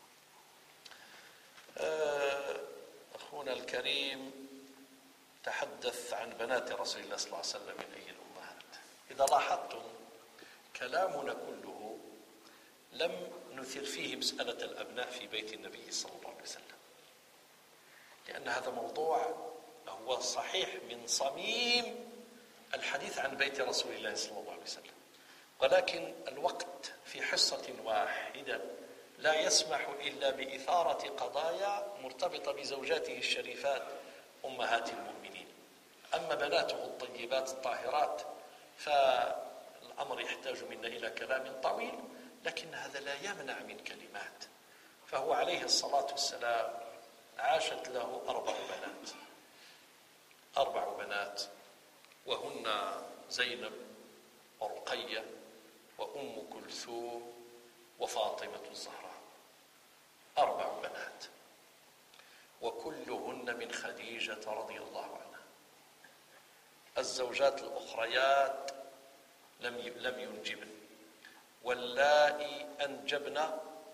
Speaker 1: أخونا الكريم تحدث عن بنات رسول الله صلى الله عليه وسلم من أي الأمهات. إذا لاحظتم كلامنا كله لم نثر فيه مسألة الأبناء في بيت النبي صلى الله عليه وسلم، لأن هذا موضوع هو صحيح من صميم الحديث عن بيت رسول الله صلى الله عليه وسلم، ولكن الوقت في حصة واحدة لا يسمح إلا بإثارة قضايا مرتبطة بزوجاته الشريفات أمهات المؤمنين. أما بناته الطيبات الطاهرات فالأمر يحتاج منا إلى كلام طويل، لكن هذا لا يمنع من كلمات. فهو عليه الصلاة والسلام عاشت له 4 بنات، وهن زينب ورقية وأم كلثوم وفاطمة الزهراء، 4 بنات، وكلهن من خديجة رضي الله عنها. الزوجات الأخريات لم ينجبن، واللائي أنجبن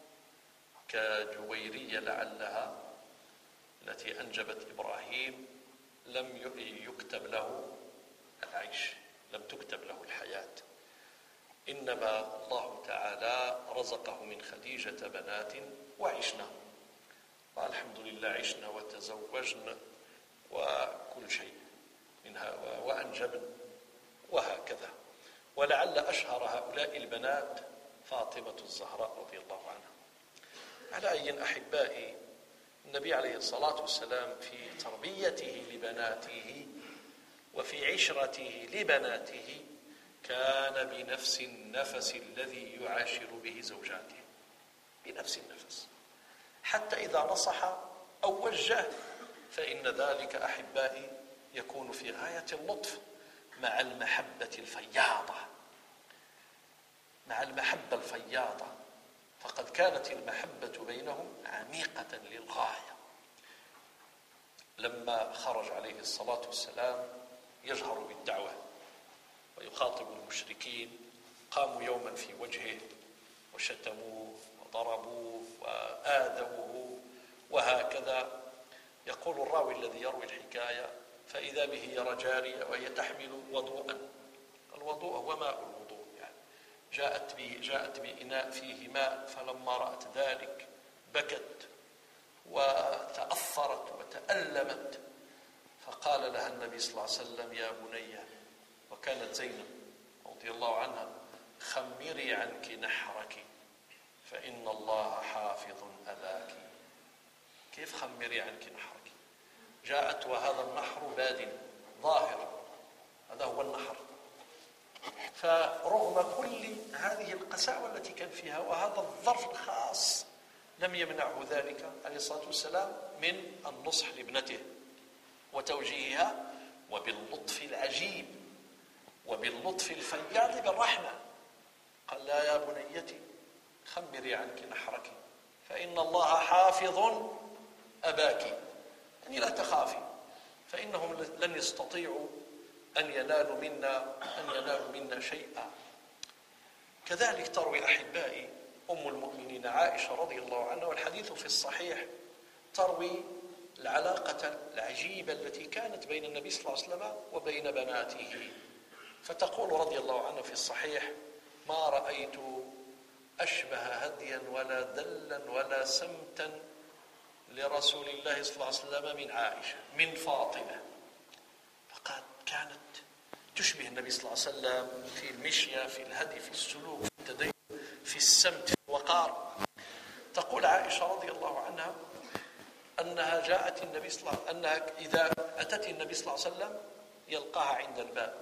Speaker 1: كجويرية لعلها التي أنجبت إبراهيم لم يكتب له العيش، لم تكتب له الحياة، إنما الله تعالى رزقه من خديجة بنات وعشنا، والحمد لله عشنا وتزوجنا وكل شيء منها وأنجبن وهكذا. ولعل أشهر هؤلاء البنات فاطمة الزهراء رضي الله عنها. على أي أحبائي، النبي عليه الصلاة والسلام في تربيته لبناته وفي عشرته لبناته كان بنفس النفس الذي يعاشر به زوجاته، بنفس النفس، حتى إذا نصح أو وجه فإن ذلك أحبائي يكون في غاية اللطف مع المحبة الفياضة، مع المحبة الفياضة، فقد كانت المحبة بينهم عميقة للغاية. لما خرج عليه الصلاة والسلام يجهر بالدعوة ويخاطب المشركين، قاموا يوما في وجهه وشتموه وضربوه وآذوه وهكذا. يقول الراوي الذي يروي الحكاية: فإذا به يرى جارية وهي تحمل وضوءا، الوضوء هو ماء الوضوء يعني، جاءت بإناء فيه ماء، فلما رأت ذلك بكت وتأثرت وتألمت، فقال لها النبي صلى الله عليه وسلم: يا بني، وكانت زينب رضي الله عنها: خمري عنك نحرك فإن الله حافظ أباك. كيف خمري عنك نحرك؟ جاءت وهذا النحر باد ظاهر، هذا هو النحر. فرغم كل هذه القساوة التي كان فيها وهذا الظرف الخاص لم يمنعه ذلك عليه الصلاة والسلام من النصح لابنته وتوجيهها، وباللطف العجيب وباللطف الفياض بالرحمة. قال: لا يا بنيتي، خمري عنك نحرك، فإن الله حافظ أباك، يعني لا تخافي، فإنهم لن يستطيعوا أن ينالوا منا شيئا. كذلك تروي أحبائي أم المؤمنين عائشة رضي الله عنها، والحديث في الصحيح، تروي العلاقة العجيبة التي كانت بين النبي صلى الله عليه وسلم وبين بناته، فتقول رضي الله عنها في الصحيح: ما رأيت أشبه هديا ولا دلا ولا سمتا لرسول الله صلى الله عليه وسلم من عائشة، من فاطمة. فقد كانت تشبه النبي صلى الله عليه وسلم في المشية، في الهدي، في السلوك، في التدين، في السمت، في الوقار. تقول عائشة رضي الله عنها أنها جاءت النبي صلى الله عليه وسلم، أنها إذا أتت النبي صلى الله عليه وسلم يلقاها عند الباب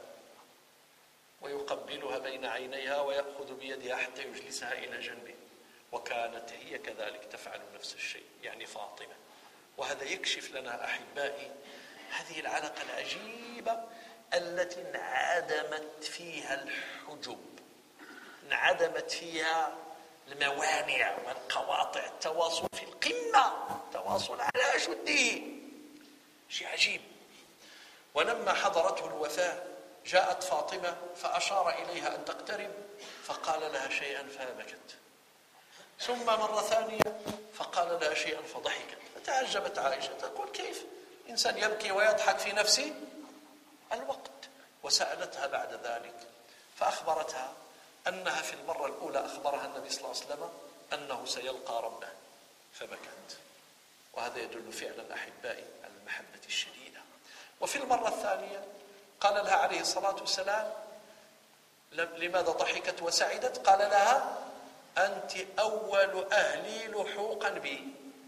Speaker 1: ويقبلها بين عينيها ويأخذ بيدها حتى يجلسها إلى جنبه، وكانت هي كذلك تفعل نفس الشيء، يعني فاطمة. وهذا يكشف لنا أحبائي هذه العلاقة العجيبة التي انعدمت فيها الحجب، انعدمت فيها الموانع والقواطع، التواصل في القمة، تواصل على أشده، شيء عجيب. ولما حضرته الوفاة جاءت فاطمة فأشار إليها أن تقترب، فقال لها شيئا فبكت، ثم مرة ثانية فقال لها شيئا فضحكت، فتعجبت عائشة، تقول: كيف إنسان يبكي ويضحك في نفس الوقت؟ وسألتها بعد ذلك فأخبرتها أنها في المرة الأولى أخبرها النبي صلى الله عليه وسلم أنه سيلقى ربه فبكت. وهذا يدل فعلا أحبائي على المحبة الشديدة. وفي المرة الثانية قال لها عليه الصلاة والسلام: لماذا ضحكت وسعدت؟ قال لها: أنت أول أهلي لحوقا بي.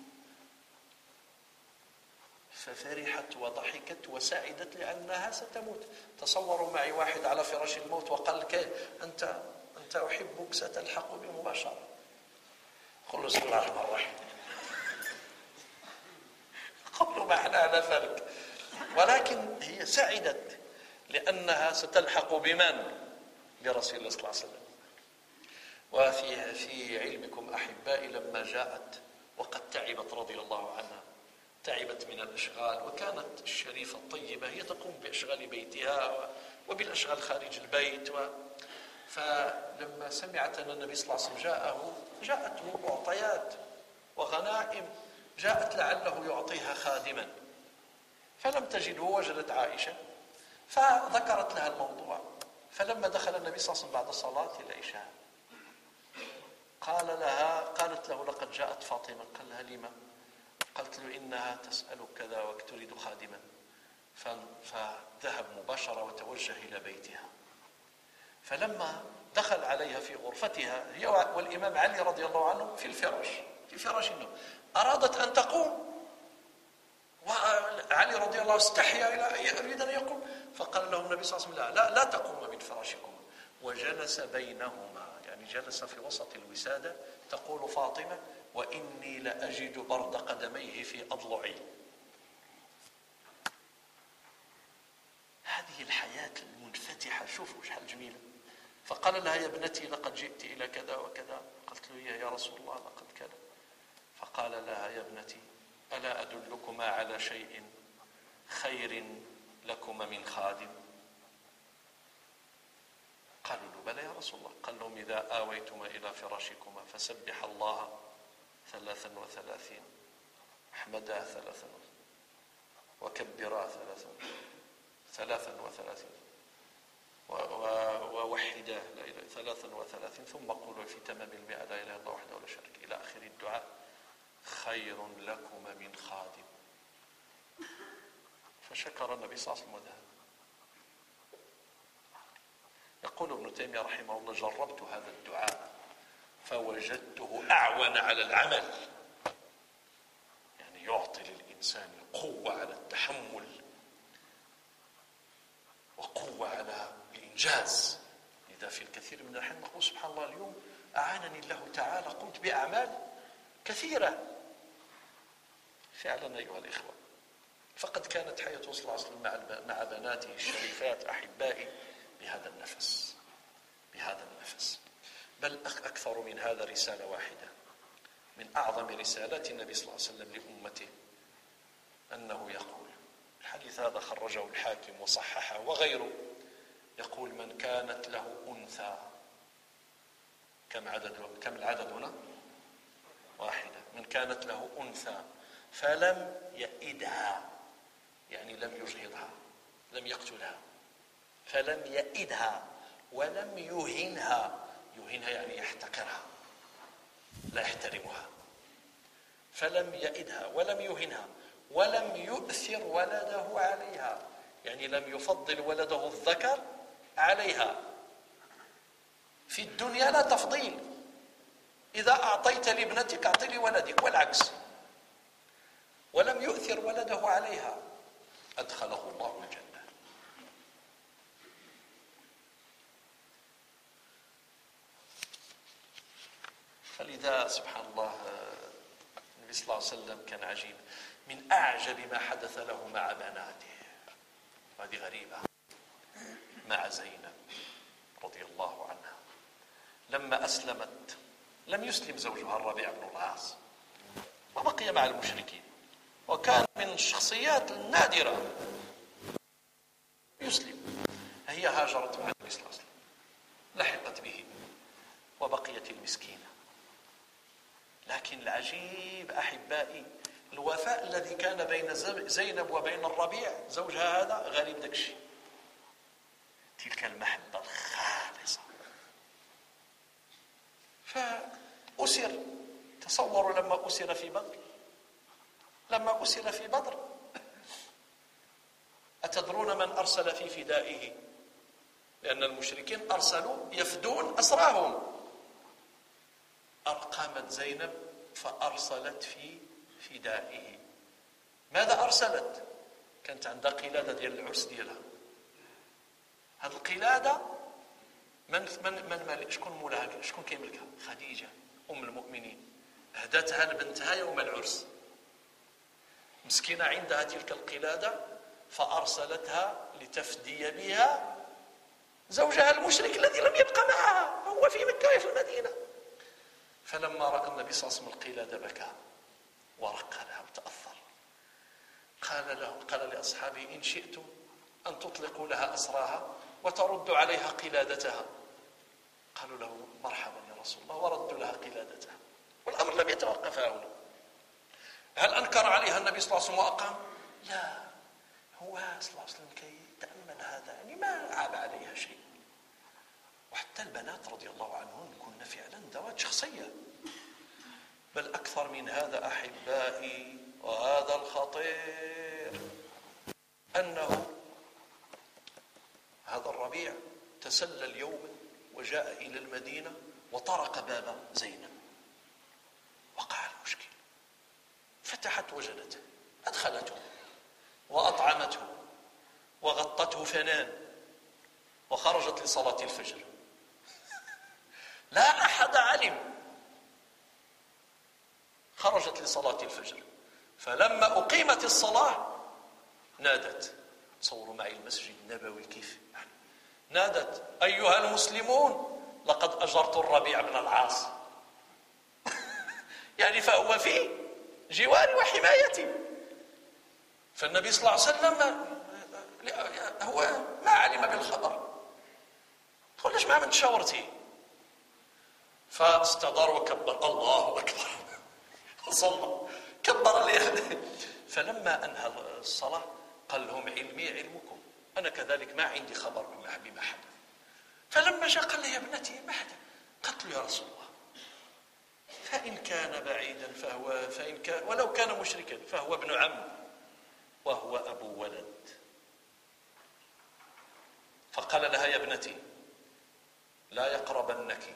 Speaker 1: ففرحت وضحكت وسعدت لأنها ستموت. تصوروا معي واحد على فراش الموت وقال: كيف أنت أحبك، ستلحق بي مباشرة. قل له: بسم الله الرحمن الرحيم. قبل معنى لا فرق، ولكن هي سعدت لأنها ستلحق بمن؟ برسول الله صلى الله عليه وسلم. وفي علمكم أحبائي لما جاءت وقد تعبت رضي الله عنها، تعبت من الأشغال، وكانت الشريفة الطيبة هي تقوم بأشغال بيتها وبالأشغال خارج البيت، فلما سمعت أن النبي صلى الله عليه وسلم جاءته معطيات وغنائم، جاءت لعله يعطيها خادما، فلم تجده، وجدت عائشة فذكرت لها الموضوع. فلما دخل النبي صلى الله عليه وسلم بعد صلاة العشاء قالت له: لقد جاءت فاطمة. قال لها: لما؟ قالت له: إنها تسألك كذا وتريد خادما. فذهب مباشرة وتوجه إلى بيتها. فلما دخل عليها في غرفتها هي والإمام علي رضي الله عنه في فراش النوم، أرادت أن تقوم، وعلي رضي الله استحيا يريد أن يقوم، فقال له النبي صلى الله عليه وسلم: لا تقوم من فراشكم. وجلس بينهما، يعني جلس في وسط الوسادة. تقول فاطمة: وإني لأجد برد قدميه في أضلعي. هذه الحياة المنفتحة، شوفوا شحال جميلة. فقال لها: يا ابنتي، لقد جئت إلى كذا وكذا. قالت له: يا رسول الله لقد كذا. فقال لها: يا ابنتي، ألا أدلكما على شيء خير لكما من خادم؟ قالوا له: بلى يا رسول الله. قال لهم: إذا آويتما إلى فراشكما فسبح الله 33، احمده 33، وكبرا 33، ووحده 33، ثم قولوا في تمام 100 لا إله إلا الله وحده لا شريك إلى آخر الدعاء، خير لكما من خادم. فشكر النبي صلى الله عليه وسلم. يقول ابن تيمية رحمه الله: جربت هذا الدعاء فوجدته أعون على العمل، يعني يعطي للإنسان قوة على التحمل وقوة على الإنجاز. إذا في الكثير من الأحيان نقول: سبحان الله، اليوم أعانني الله تعالى، قمت بأعمال كثيرة فعلا أيها الإخوة. فقد كانت حياته صلى الله عليه وسلم مع بناته الشريفات أحبائي بهذا النفس. بل أكثر من هذا رسالة واحدة من أعظم رسالات النبي صلى الله عليه وسلم لأمته، أنه يقول، الحديث هذا خرجه الحاكم وصححه وغيره، يقول: من كانت له أنثى، كم العدد هنا؟ واحدة. من كانت له أنثى فلم يئدها، يعني لم يجهضها، لم يقتلها، فلم يئدها ولم يهنها، يهنها يعني يحتقرها لا يحترمها، فلم يئدها ولم يهنها ولم يؤثر ولده عليها، يعني لم يفضل ولده الذكر عليها. في الدنيا لا تفضيل، إذا أعطيت لابنتك أعطي لولدك والعكس. ولم يؤثر ولده عليها، أدخله الله الجنة. فلذا سبحان الله النبي صلى الله عليه وسلم كان عجيب، من أعجب ما حدث له مع بناته، هذه غريبة، مع زينب رضي الله عنها لما أسلمت. لم يسلم زوجها الربيع بن العاص وبقي مع المشركين، وكان من الشخصيات النادرة يسلم. هي هاجرت مع النبي صلى الله عليه وسلم، لحقت به وبقيت المسكينة. لكن العجيب أحبائي، الوفاء الذي كان بين زينب وبين الربيع زوجها هذا غريب داكشي، تلك المحبة الخالصة. فأسر، تصوروا لما أسر في بدر، أتدرون من أرسل في فدائه؟ لأن المشركين أرسلوا يفدون أسراهم، قامت زينب فأرسلت في فدائه. ماذا أرسلت؟ كانت عندها قلادة ديال العرس ديالها. هذه القلادة شكون مولاها؟ شكون كيملكها؟ خديجة أم المؤمنين، أهدتها لبنتها يوم العرس. مسكينة عندها تلك القلادة، فأرسلتها لتفدي بها زوجها المشرك الذي لم يبقى معها، هو في مكة وفي المدينة. فلما رأى النبي صلى الله عليه وسلم القلادة بكى ورق لها وتأثر. قال لأصحابه: إن شئتم أن تطلقوا لها أسراها وتردوا عليها قلادتها. قالوا له: مرحبا يا رسول الله، وردوا لها قلادتها، والأمر لم يتوقف هنا. هل أنكر عليها النبي صلى الله عليه وسلم وأقام؟ لا، هو صلى الله عليه وسلم كي تأمل هذا، يعني ما عاب عليها شيء. وحتى البنات رضي الله عنهن كن فعلا ذوات شخصية. بل أكثر من هذا أحبائي، وهذا الخطير، أنه هذا الربيع تسلل يوما وجاء إلى المدينة وطرق باب زينب، وقع المشكل. فتحت وجدته، أدخلته وأطعمته وغطته فنان، وخرجت لصلاة الفجر. لا أحد علم. خرجت لصلاة الفجر، فلما أقيمت الصلاة نادت. تصوروا معي المسجد النبوي كيف يعني. نادت: أيها المسلمون، لقد أجرت الربيع بن العاص. يعني فهو في جواري وحمايتي. فالنبي صلى الله عليه وسلم هو ما علم بالخبر. تقول: ليش ما تشاورتي؟ فاستدار وكبر: الله أكبر. صلى كبر لي. فلما أنهى الصلاة قال لهم: علمي علمكم، أنا كذلك ما عندي خبر بما حدث. فلما جاء قال لي: يا ابنتي ما حدث؟ قلت له: يا رسول الله، فإن كان بعيدا فإن كان ولو كان مشركا فهو ابن عم وهو أبو ولد. فقال لها: يا ابنتي لا يقربنك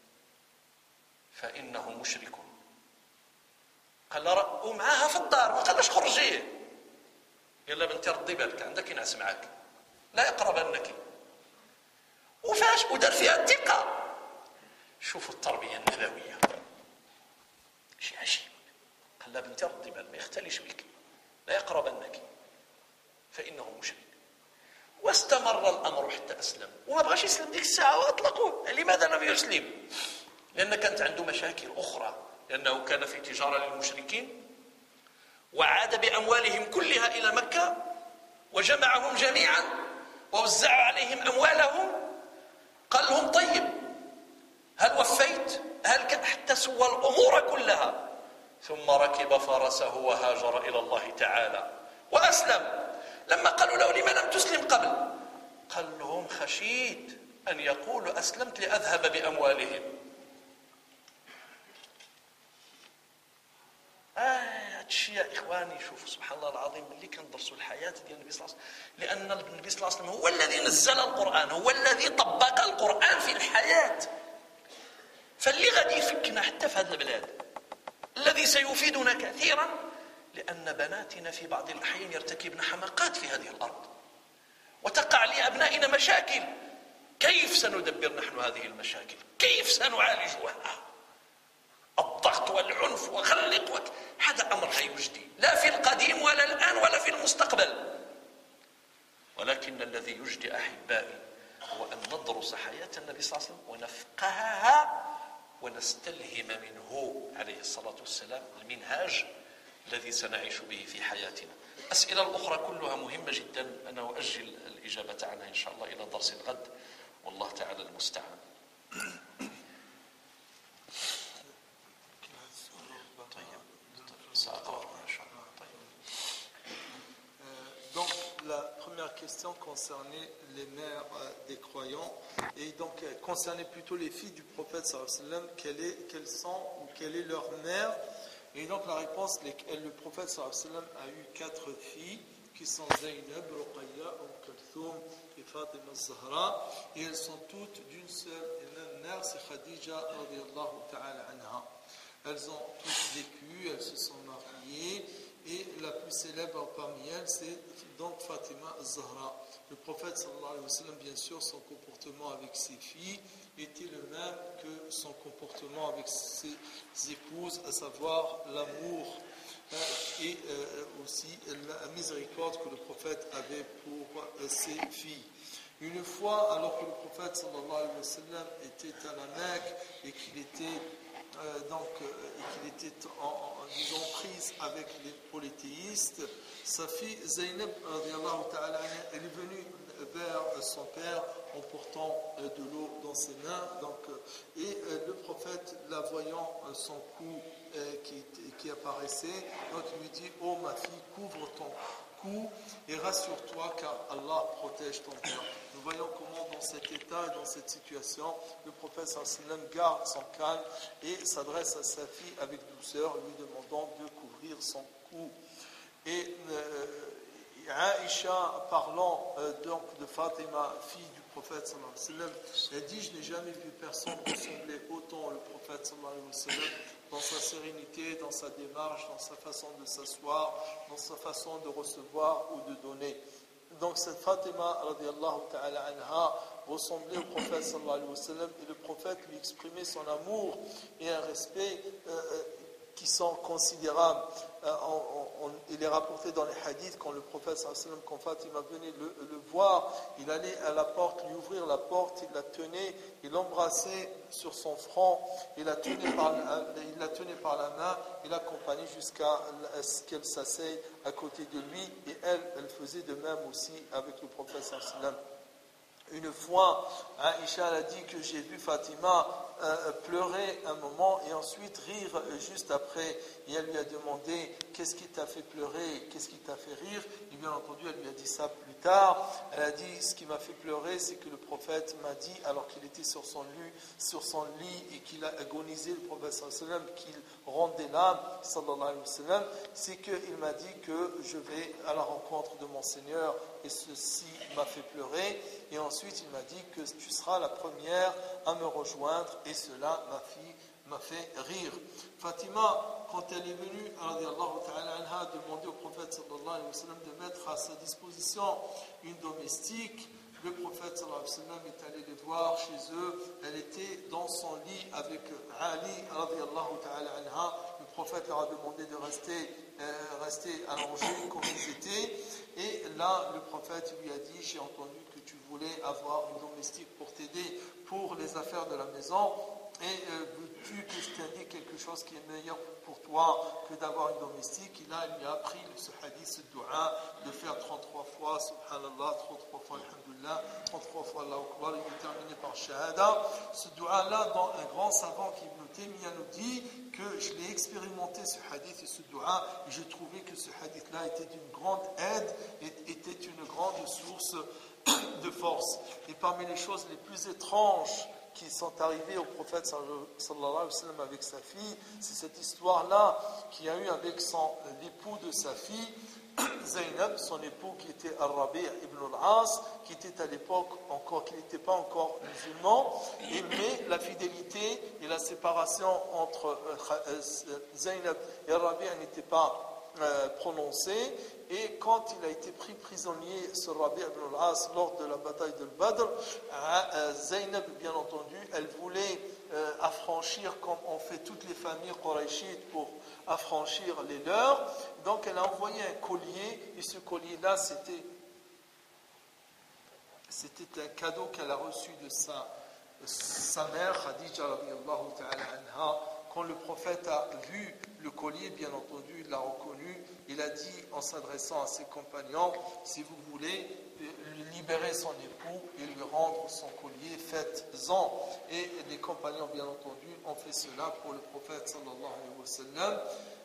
Speaker 1: فإنه مشرك. قال لها: ومعاها في الدار، ما قالش خرجي، يلا بنتي ردي بالك، عندك ينعس معك، لا يقربنك. وفاش ودار فيها الثقة. شوفوا التربية النبوية، شيء عجيب. قال لها: بنتي ردي بالك، ما يختليش بك، لا يقربنك فإنه مشرك. واستمر الأمر حتى أسلم، وما بغاش يسلم ديك الساعة وأطلقوه. لماذا لم يسلم؟ لأن كانت عنده مشاكل أخرى، لأنه كان في تجارة للمشركين وعاد بأموالهم كلها إلى مكة وجمعهم جميعا ووزع عليهم أموالهم. قال لهم طيب هل وفيت؟ حتى سوى الأمور كلها، ثم ركب فرسه وهاجر إلى الله تعالى وأسلم. لما قالوا له لما لم تسلم قبل؟ قال لهم خشيت أن يقولوا أسلمت لأذهب بأموالهم. هذا الشيء يا إخواني، شوفوا سبحان الله العظيم اللي كندرسوا الحياة ديال النبي صلى الله عليه وسلم، لأن النبي صلى الله عليه وسلم هو الذي نزل القرآن، هو الذي طبق القرآن في الحياة. فاللي غادي يفكنا حتى في هذه البلاد الذي سيفيدنا كثيرا، لأن بناتنا في بعض الأحيان يرتكبن حماقات في هذه الأرض وتقع لأبنائنا مشاكل. كيف سندبر نحن هذه المشاكل؟ كيف سنعالجها؟ الضغط والعنف وغلق هذا أمر لا يجدي لا في القديم ولا الآن ولا في المستقبل. ولكن الذي يجدي أحبائي هو أن ندرس حياة النبي صلى الله عليه وسلم ونفقهها ونستلهم منه عليه الصلاة والسلام المنهاج الذي سنعيش به في حياتنا. الأسئلة الأخرى كلها مهمة جدا، أنا أؤجل الإجابة عنها إن شاء الله إلى درس الغد، والله تعالى المستعان.
Speaker 2: Donc la première question concernait les mères des croyants et donc concernait plutôt les filles du prophète sallallahu alayhi wa sallam, quelles sont ou quelle est leur mère. Et donc la réponse, le prophète sallallahu alayhi wa sallam a eu 4 filles qui sont Zaynab, Ruqayya, Kalthoum et Fatima Zahra, et elles sont toutes d'une seule et même mère, c'est Khadija radiyallahu ta'ala anha. Elles ont toutes vécu, elles se sont mariées, et la plus célèbre parmi elles, c'est donc Fatima Zahra. Le prophète sallallahu alayhi wa sallam, bien sûr, son comportement avec ses filles était le même que son comportement avec ses épouses, à savoir l'amour et aussi la miséricorde que le prophète avait pour ses filles. Une fois, alors que le prophète sallallahu alayhi wa sallam était à la Mecque et qu'il était disons, prise avec les polythéistes, sa fille Zaynab elle est venue vers son père en portant de l'eau dans ses mains, et le prophète, la voyant son cou qui apparaissait, donc il lui dit: oh ma fille, couvre ton cou et rassure-toi car Allah protège ton père. Nous voyons comment dans cet état et dans cette situation le prophète sallallahu alayhi wa sallam garde son calme et s'adresse à sa fille avec douceur, lui demandant de couvrir son cou. Et Aïcha, parlant donc de Fatima, fille du prophète sallallahu alayhi wa sallam, elle dit: je n'ai jamais vu personne ressembler autant au prophète sallallahu alayhi wa sallam dans sa sérénité, dans sa démarche, dans sa façon de s'asseoir, dans sa façon de recevoir ou de donner. Donc cette Fatima radiyallahu ta'ala anha ressemblait au prophète sallallahu alayhi wa sallam, et le prophète lui exprimait son amour et un respect qui sont considérables. Il est rapporté dans les hadiths, quand le prophète sallallahu alayhi wa sallam, quand Fatima venait le voir, il allait à la porte, lui ouvrir la porte, il la tenait, il l'embrassait sur son front, il la tenait par la main, il l'accompagnait jusqu'à ce qu'elle s'asseye à côté de lui, et elle faisait de même aussi avec le prophète sallallahu alayhi wa sallam. Une fois, Aïcha a dit que j'ai vu Fatima pleurer un moment et ensuite rire juste après. Et elle lui a demandé: qu'est-ce qui t'a fait pleurer, qu'est-ce qui t'a fait rire? Et bien entendu, elle lui a dit ça plus tard. Elle a dit: ce qui m'a fait pleurer, c'est que le prophète m'a dit, alors qu'il était sur son lit et qu'il a agonisé, le prophète sallallahu alayhi wa sallam, qu'il rendait l'âme, sallallahu alayhi wa sallam, c'est qu'il m'a dit que je vais à la rencontre de mon Seigneur, et ceci m'a fait pleurer. Et ensuite, il m'a dit que tu seras la première à me rejoindre, et cela, ma fille, m'a fait rire. Fatima, quand elle est venue, radiyallahu ta'ala anha, demander au prophète sallallahu alayhi wa sallam de mettre à sa disposition une domestique, le prophète sallallahu alayhi wa sallam est allé les voir chez eux. Elle était dans son lit avec Ali, radiyallahu ta'ala anha. Le prophète leur a demandé de rester allongés comme ils étaient. Et là, le prophète lui a dit: j'ai entendu que tu voulais avoir une domestique pour t'aider pour les affaires de la maison. Et veux-tu que je t'indique quelque chose qui est meilleur pour toi que d'avoir une domestique? Il lui a appris ce hadith, ce dua, de faire 33 fois Subhanallah, 33 fois Alhamdulillah, 33 fois Allahu Akbar, il est terminé par Shahada. Ce dua-là, dans un grand savant qui Ibn Taymiyyah nous dit que je l'ai expérimenté, ce hadith et ce dua, et j'ai trouvé que ce hadith-là était d'une grande aide, était une grande source de force. Et parmi les choses les plus étranges qui sont arrivées au prophète sallallahu alayhi wa sallam avec sa fille, c'est cette histoire-là qu'il y a eu avec l'époux de sa fille, Zaynab, son époux qui était Ar-Rabi' ibn al-As, qui était à l'époque encore, qui n'était pas encore musulman, mais la fidélité et la séparation entre Zaynab et Ar-Rabi' n'était pas prononcée. Et quand il a été pris prisonnier, ce Rabi' ibn al-As, lors de la bataille de Badr, Zaynab, bien entendu, elle voulait affranchir, comme on fait toutes les familles qurayshites pour affranchir les leurs. Donc elle a envoyé un collier, et ce collier-là, c'était un cadeau qu'elle a reçu de sa mère, Khadija radiyallahu ta'ala anha. Quand le prophète a vu le collier, bien entendu, il l'a reconnu. Il a dit, en s'adressant à ses compagnons, si vous voulez libérer son époux et lui rendre son collier, faites-en. Et les compagnons, bien entendu, ont fait cela pour le prophète sallallahu alayhi wa sallam.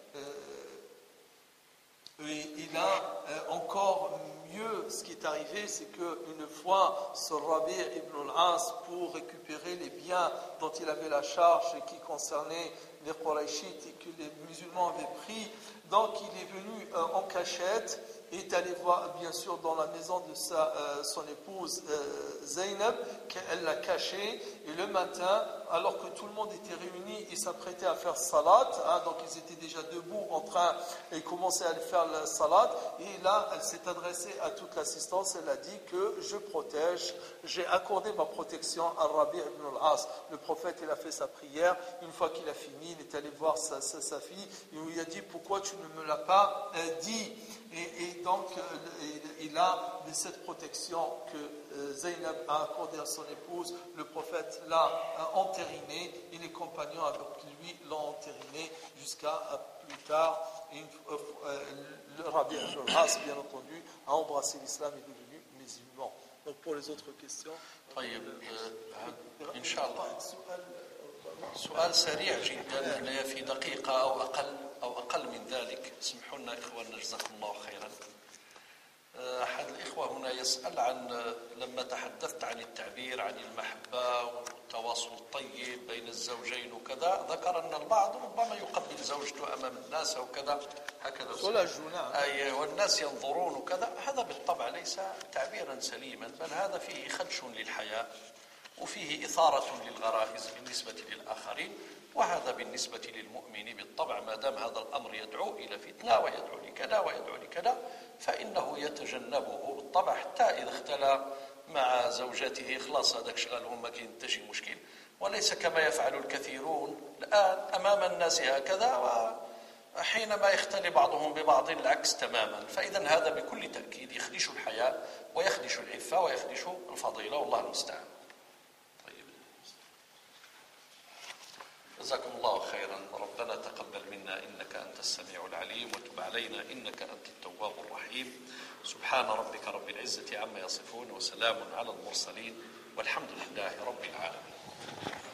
Speaker 2: Et il a encore mieux, ce qui est arrivé, c'est qu'une fois, ce Rabi' ibn al-As, pour récupérer les biens dont il avait la charge et qui concernaient les Qurayshites et que les musulmans avaient pris, donc il est venu en cachette et est allé voir, bien sûr, dans la maison de son épouse Zaynab, qu'elle l'a caché, et le matin, alors que tout le monde était réuni, ils s'apprêtaient à faire salat, donc ils étaient déjà debout en train, et ils commençaient à faire la salat, et là, elle s'est adressée à toute l'assistance, elle a dit que je protège, j'ai accordé ma protection à Rabi' ibn al-As. Le prophète, il a fait sa prière, une fois qu'il a fini, il est allé voir sa fille, et il lui a dit, pourquoi tu ne me l'as pas dit? Et donc, il a de cette protection que Zaynab a accordée à son épouse, le prophète l'a entériné et les compagnons avec lui l'ont entériné jusqu'à plus tard. Le Rabi' ibn al-As, bien entendu, a embrassé l'islam et est devenu musulman. Donc, pour les autres questions.
Speaker 1: إن شاء الله سؤال سريع جدا في دقيقة أو أقل من ذلك. اسمحوا لنا إخواننا جزاكم الله خيرا. أحد الإخوة هنا يسأل عن لما تحدثت عن التعبير عن المحبة والتواصل الطيب بين الزوجين وكذا، ذكر أن البعض ربما يقبل زوجته أمام الناس أو كذا هكذا والناس ينظرون وكذا. هذا بالطبع ليس تعبيرا سليما، بل هذا فيه خدش للحياة وفيه إثارة للغرائز بالنسبة للآخرين، وهذا بالنسبة للمؤمن بالطبع ما دام هذا الأمر يدعو إلى فتنة ويدعو لكذا ويدعو لكذا فإنه يتجنبه بالطبع، حتى إذا اختلى مع زوجته خلاص هذاك شغلهم ما كاين حتى شي مشكل، وليس كما يفعل الكثيرون الآن أمام الناس هكذا، وحينما يختلي بعضهم ببعض العكس تماما. فإذا هذا بكل تأكيد يخدش الحياة ويخدش العفة ويخدش الفضيلة، والله المستعان. جزاكم الله خيرا. ربنا تقبل منا إنك أنت السميع العليم وتب علينا إنك أنت التواب الرحيم. سبحان ربك رب العزة عما يصفون وسلام على المرسلين والحمد لله رب العالمين.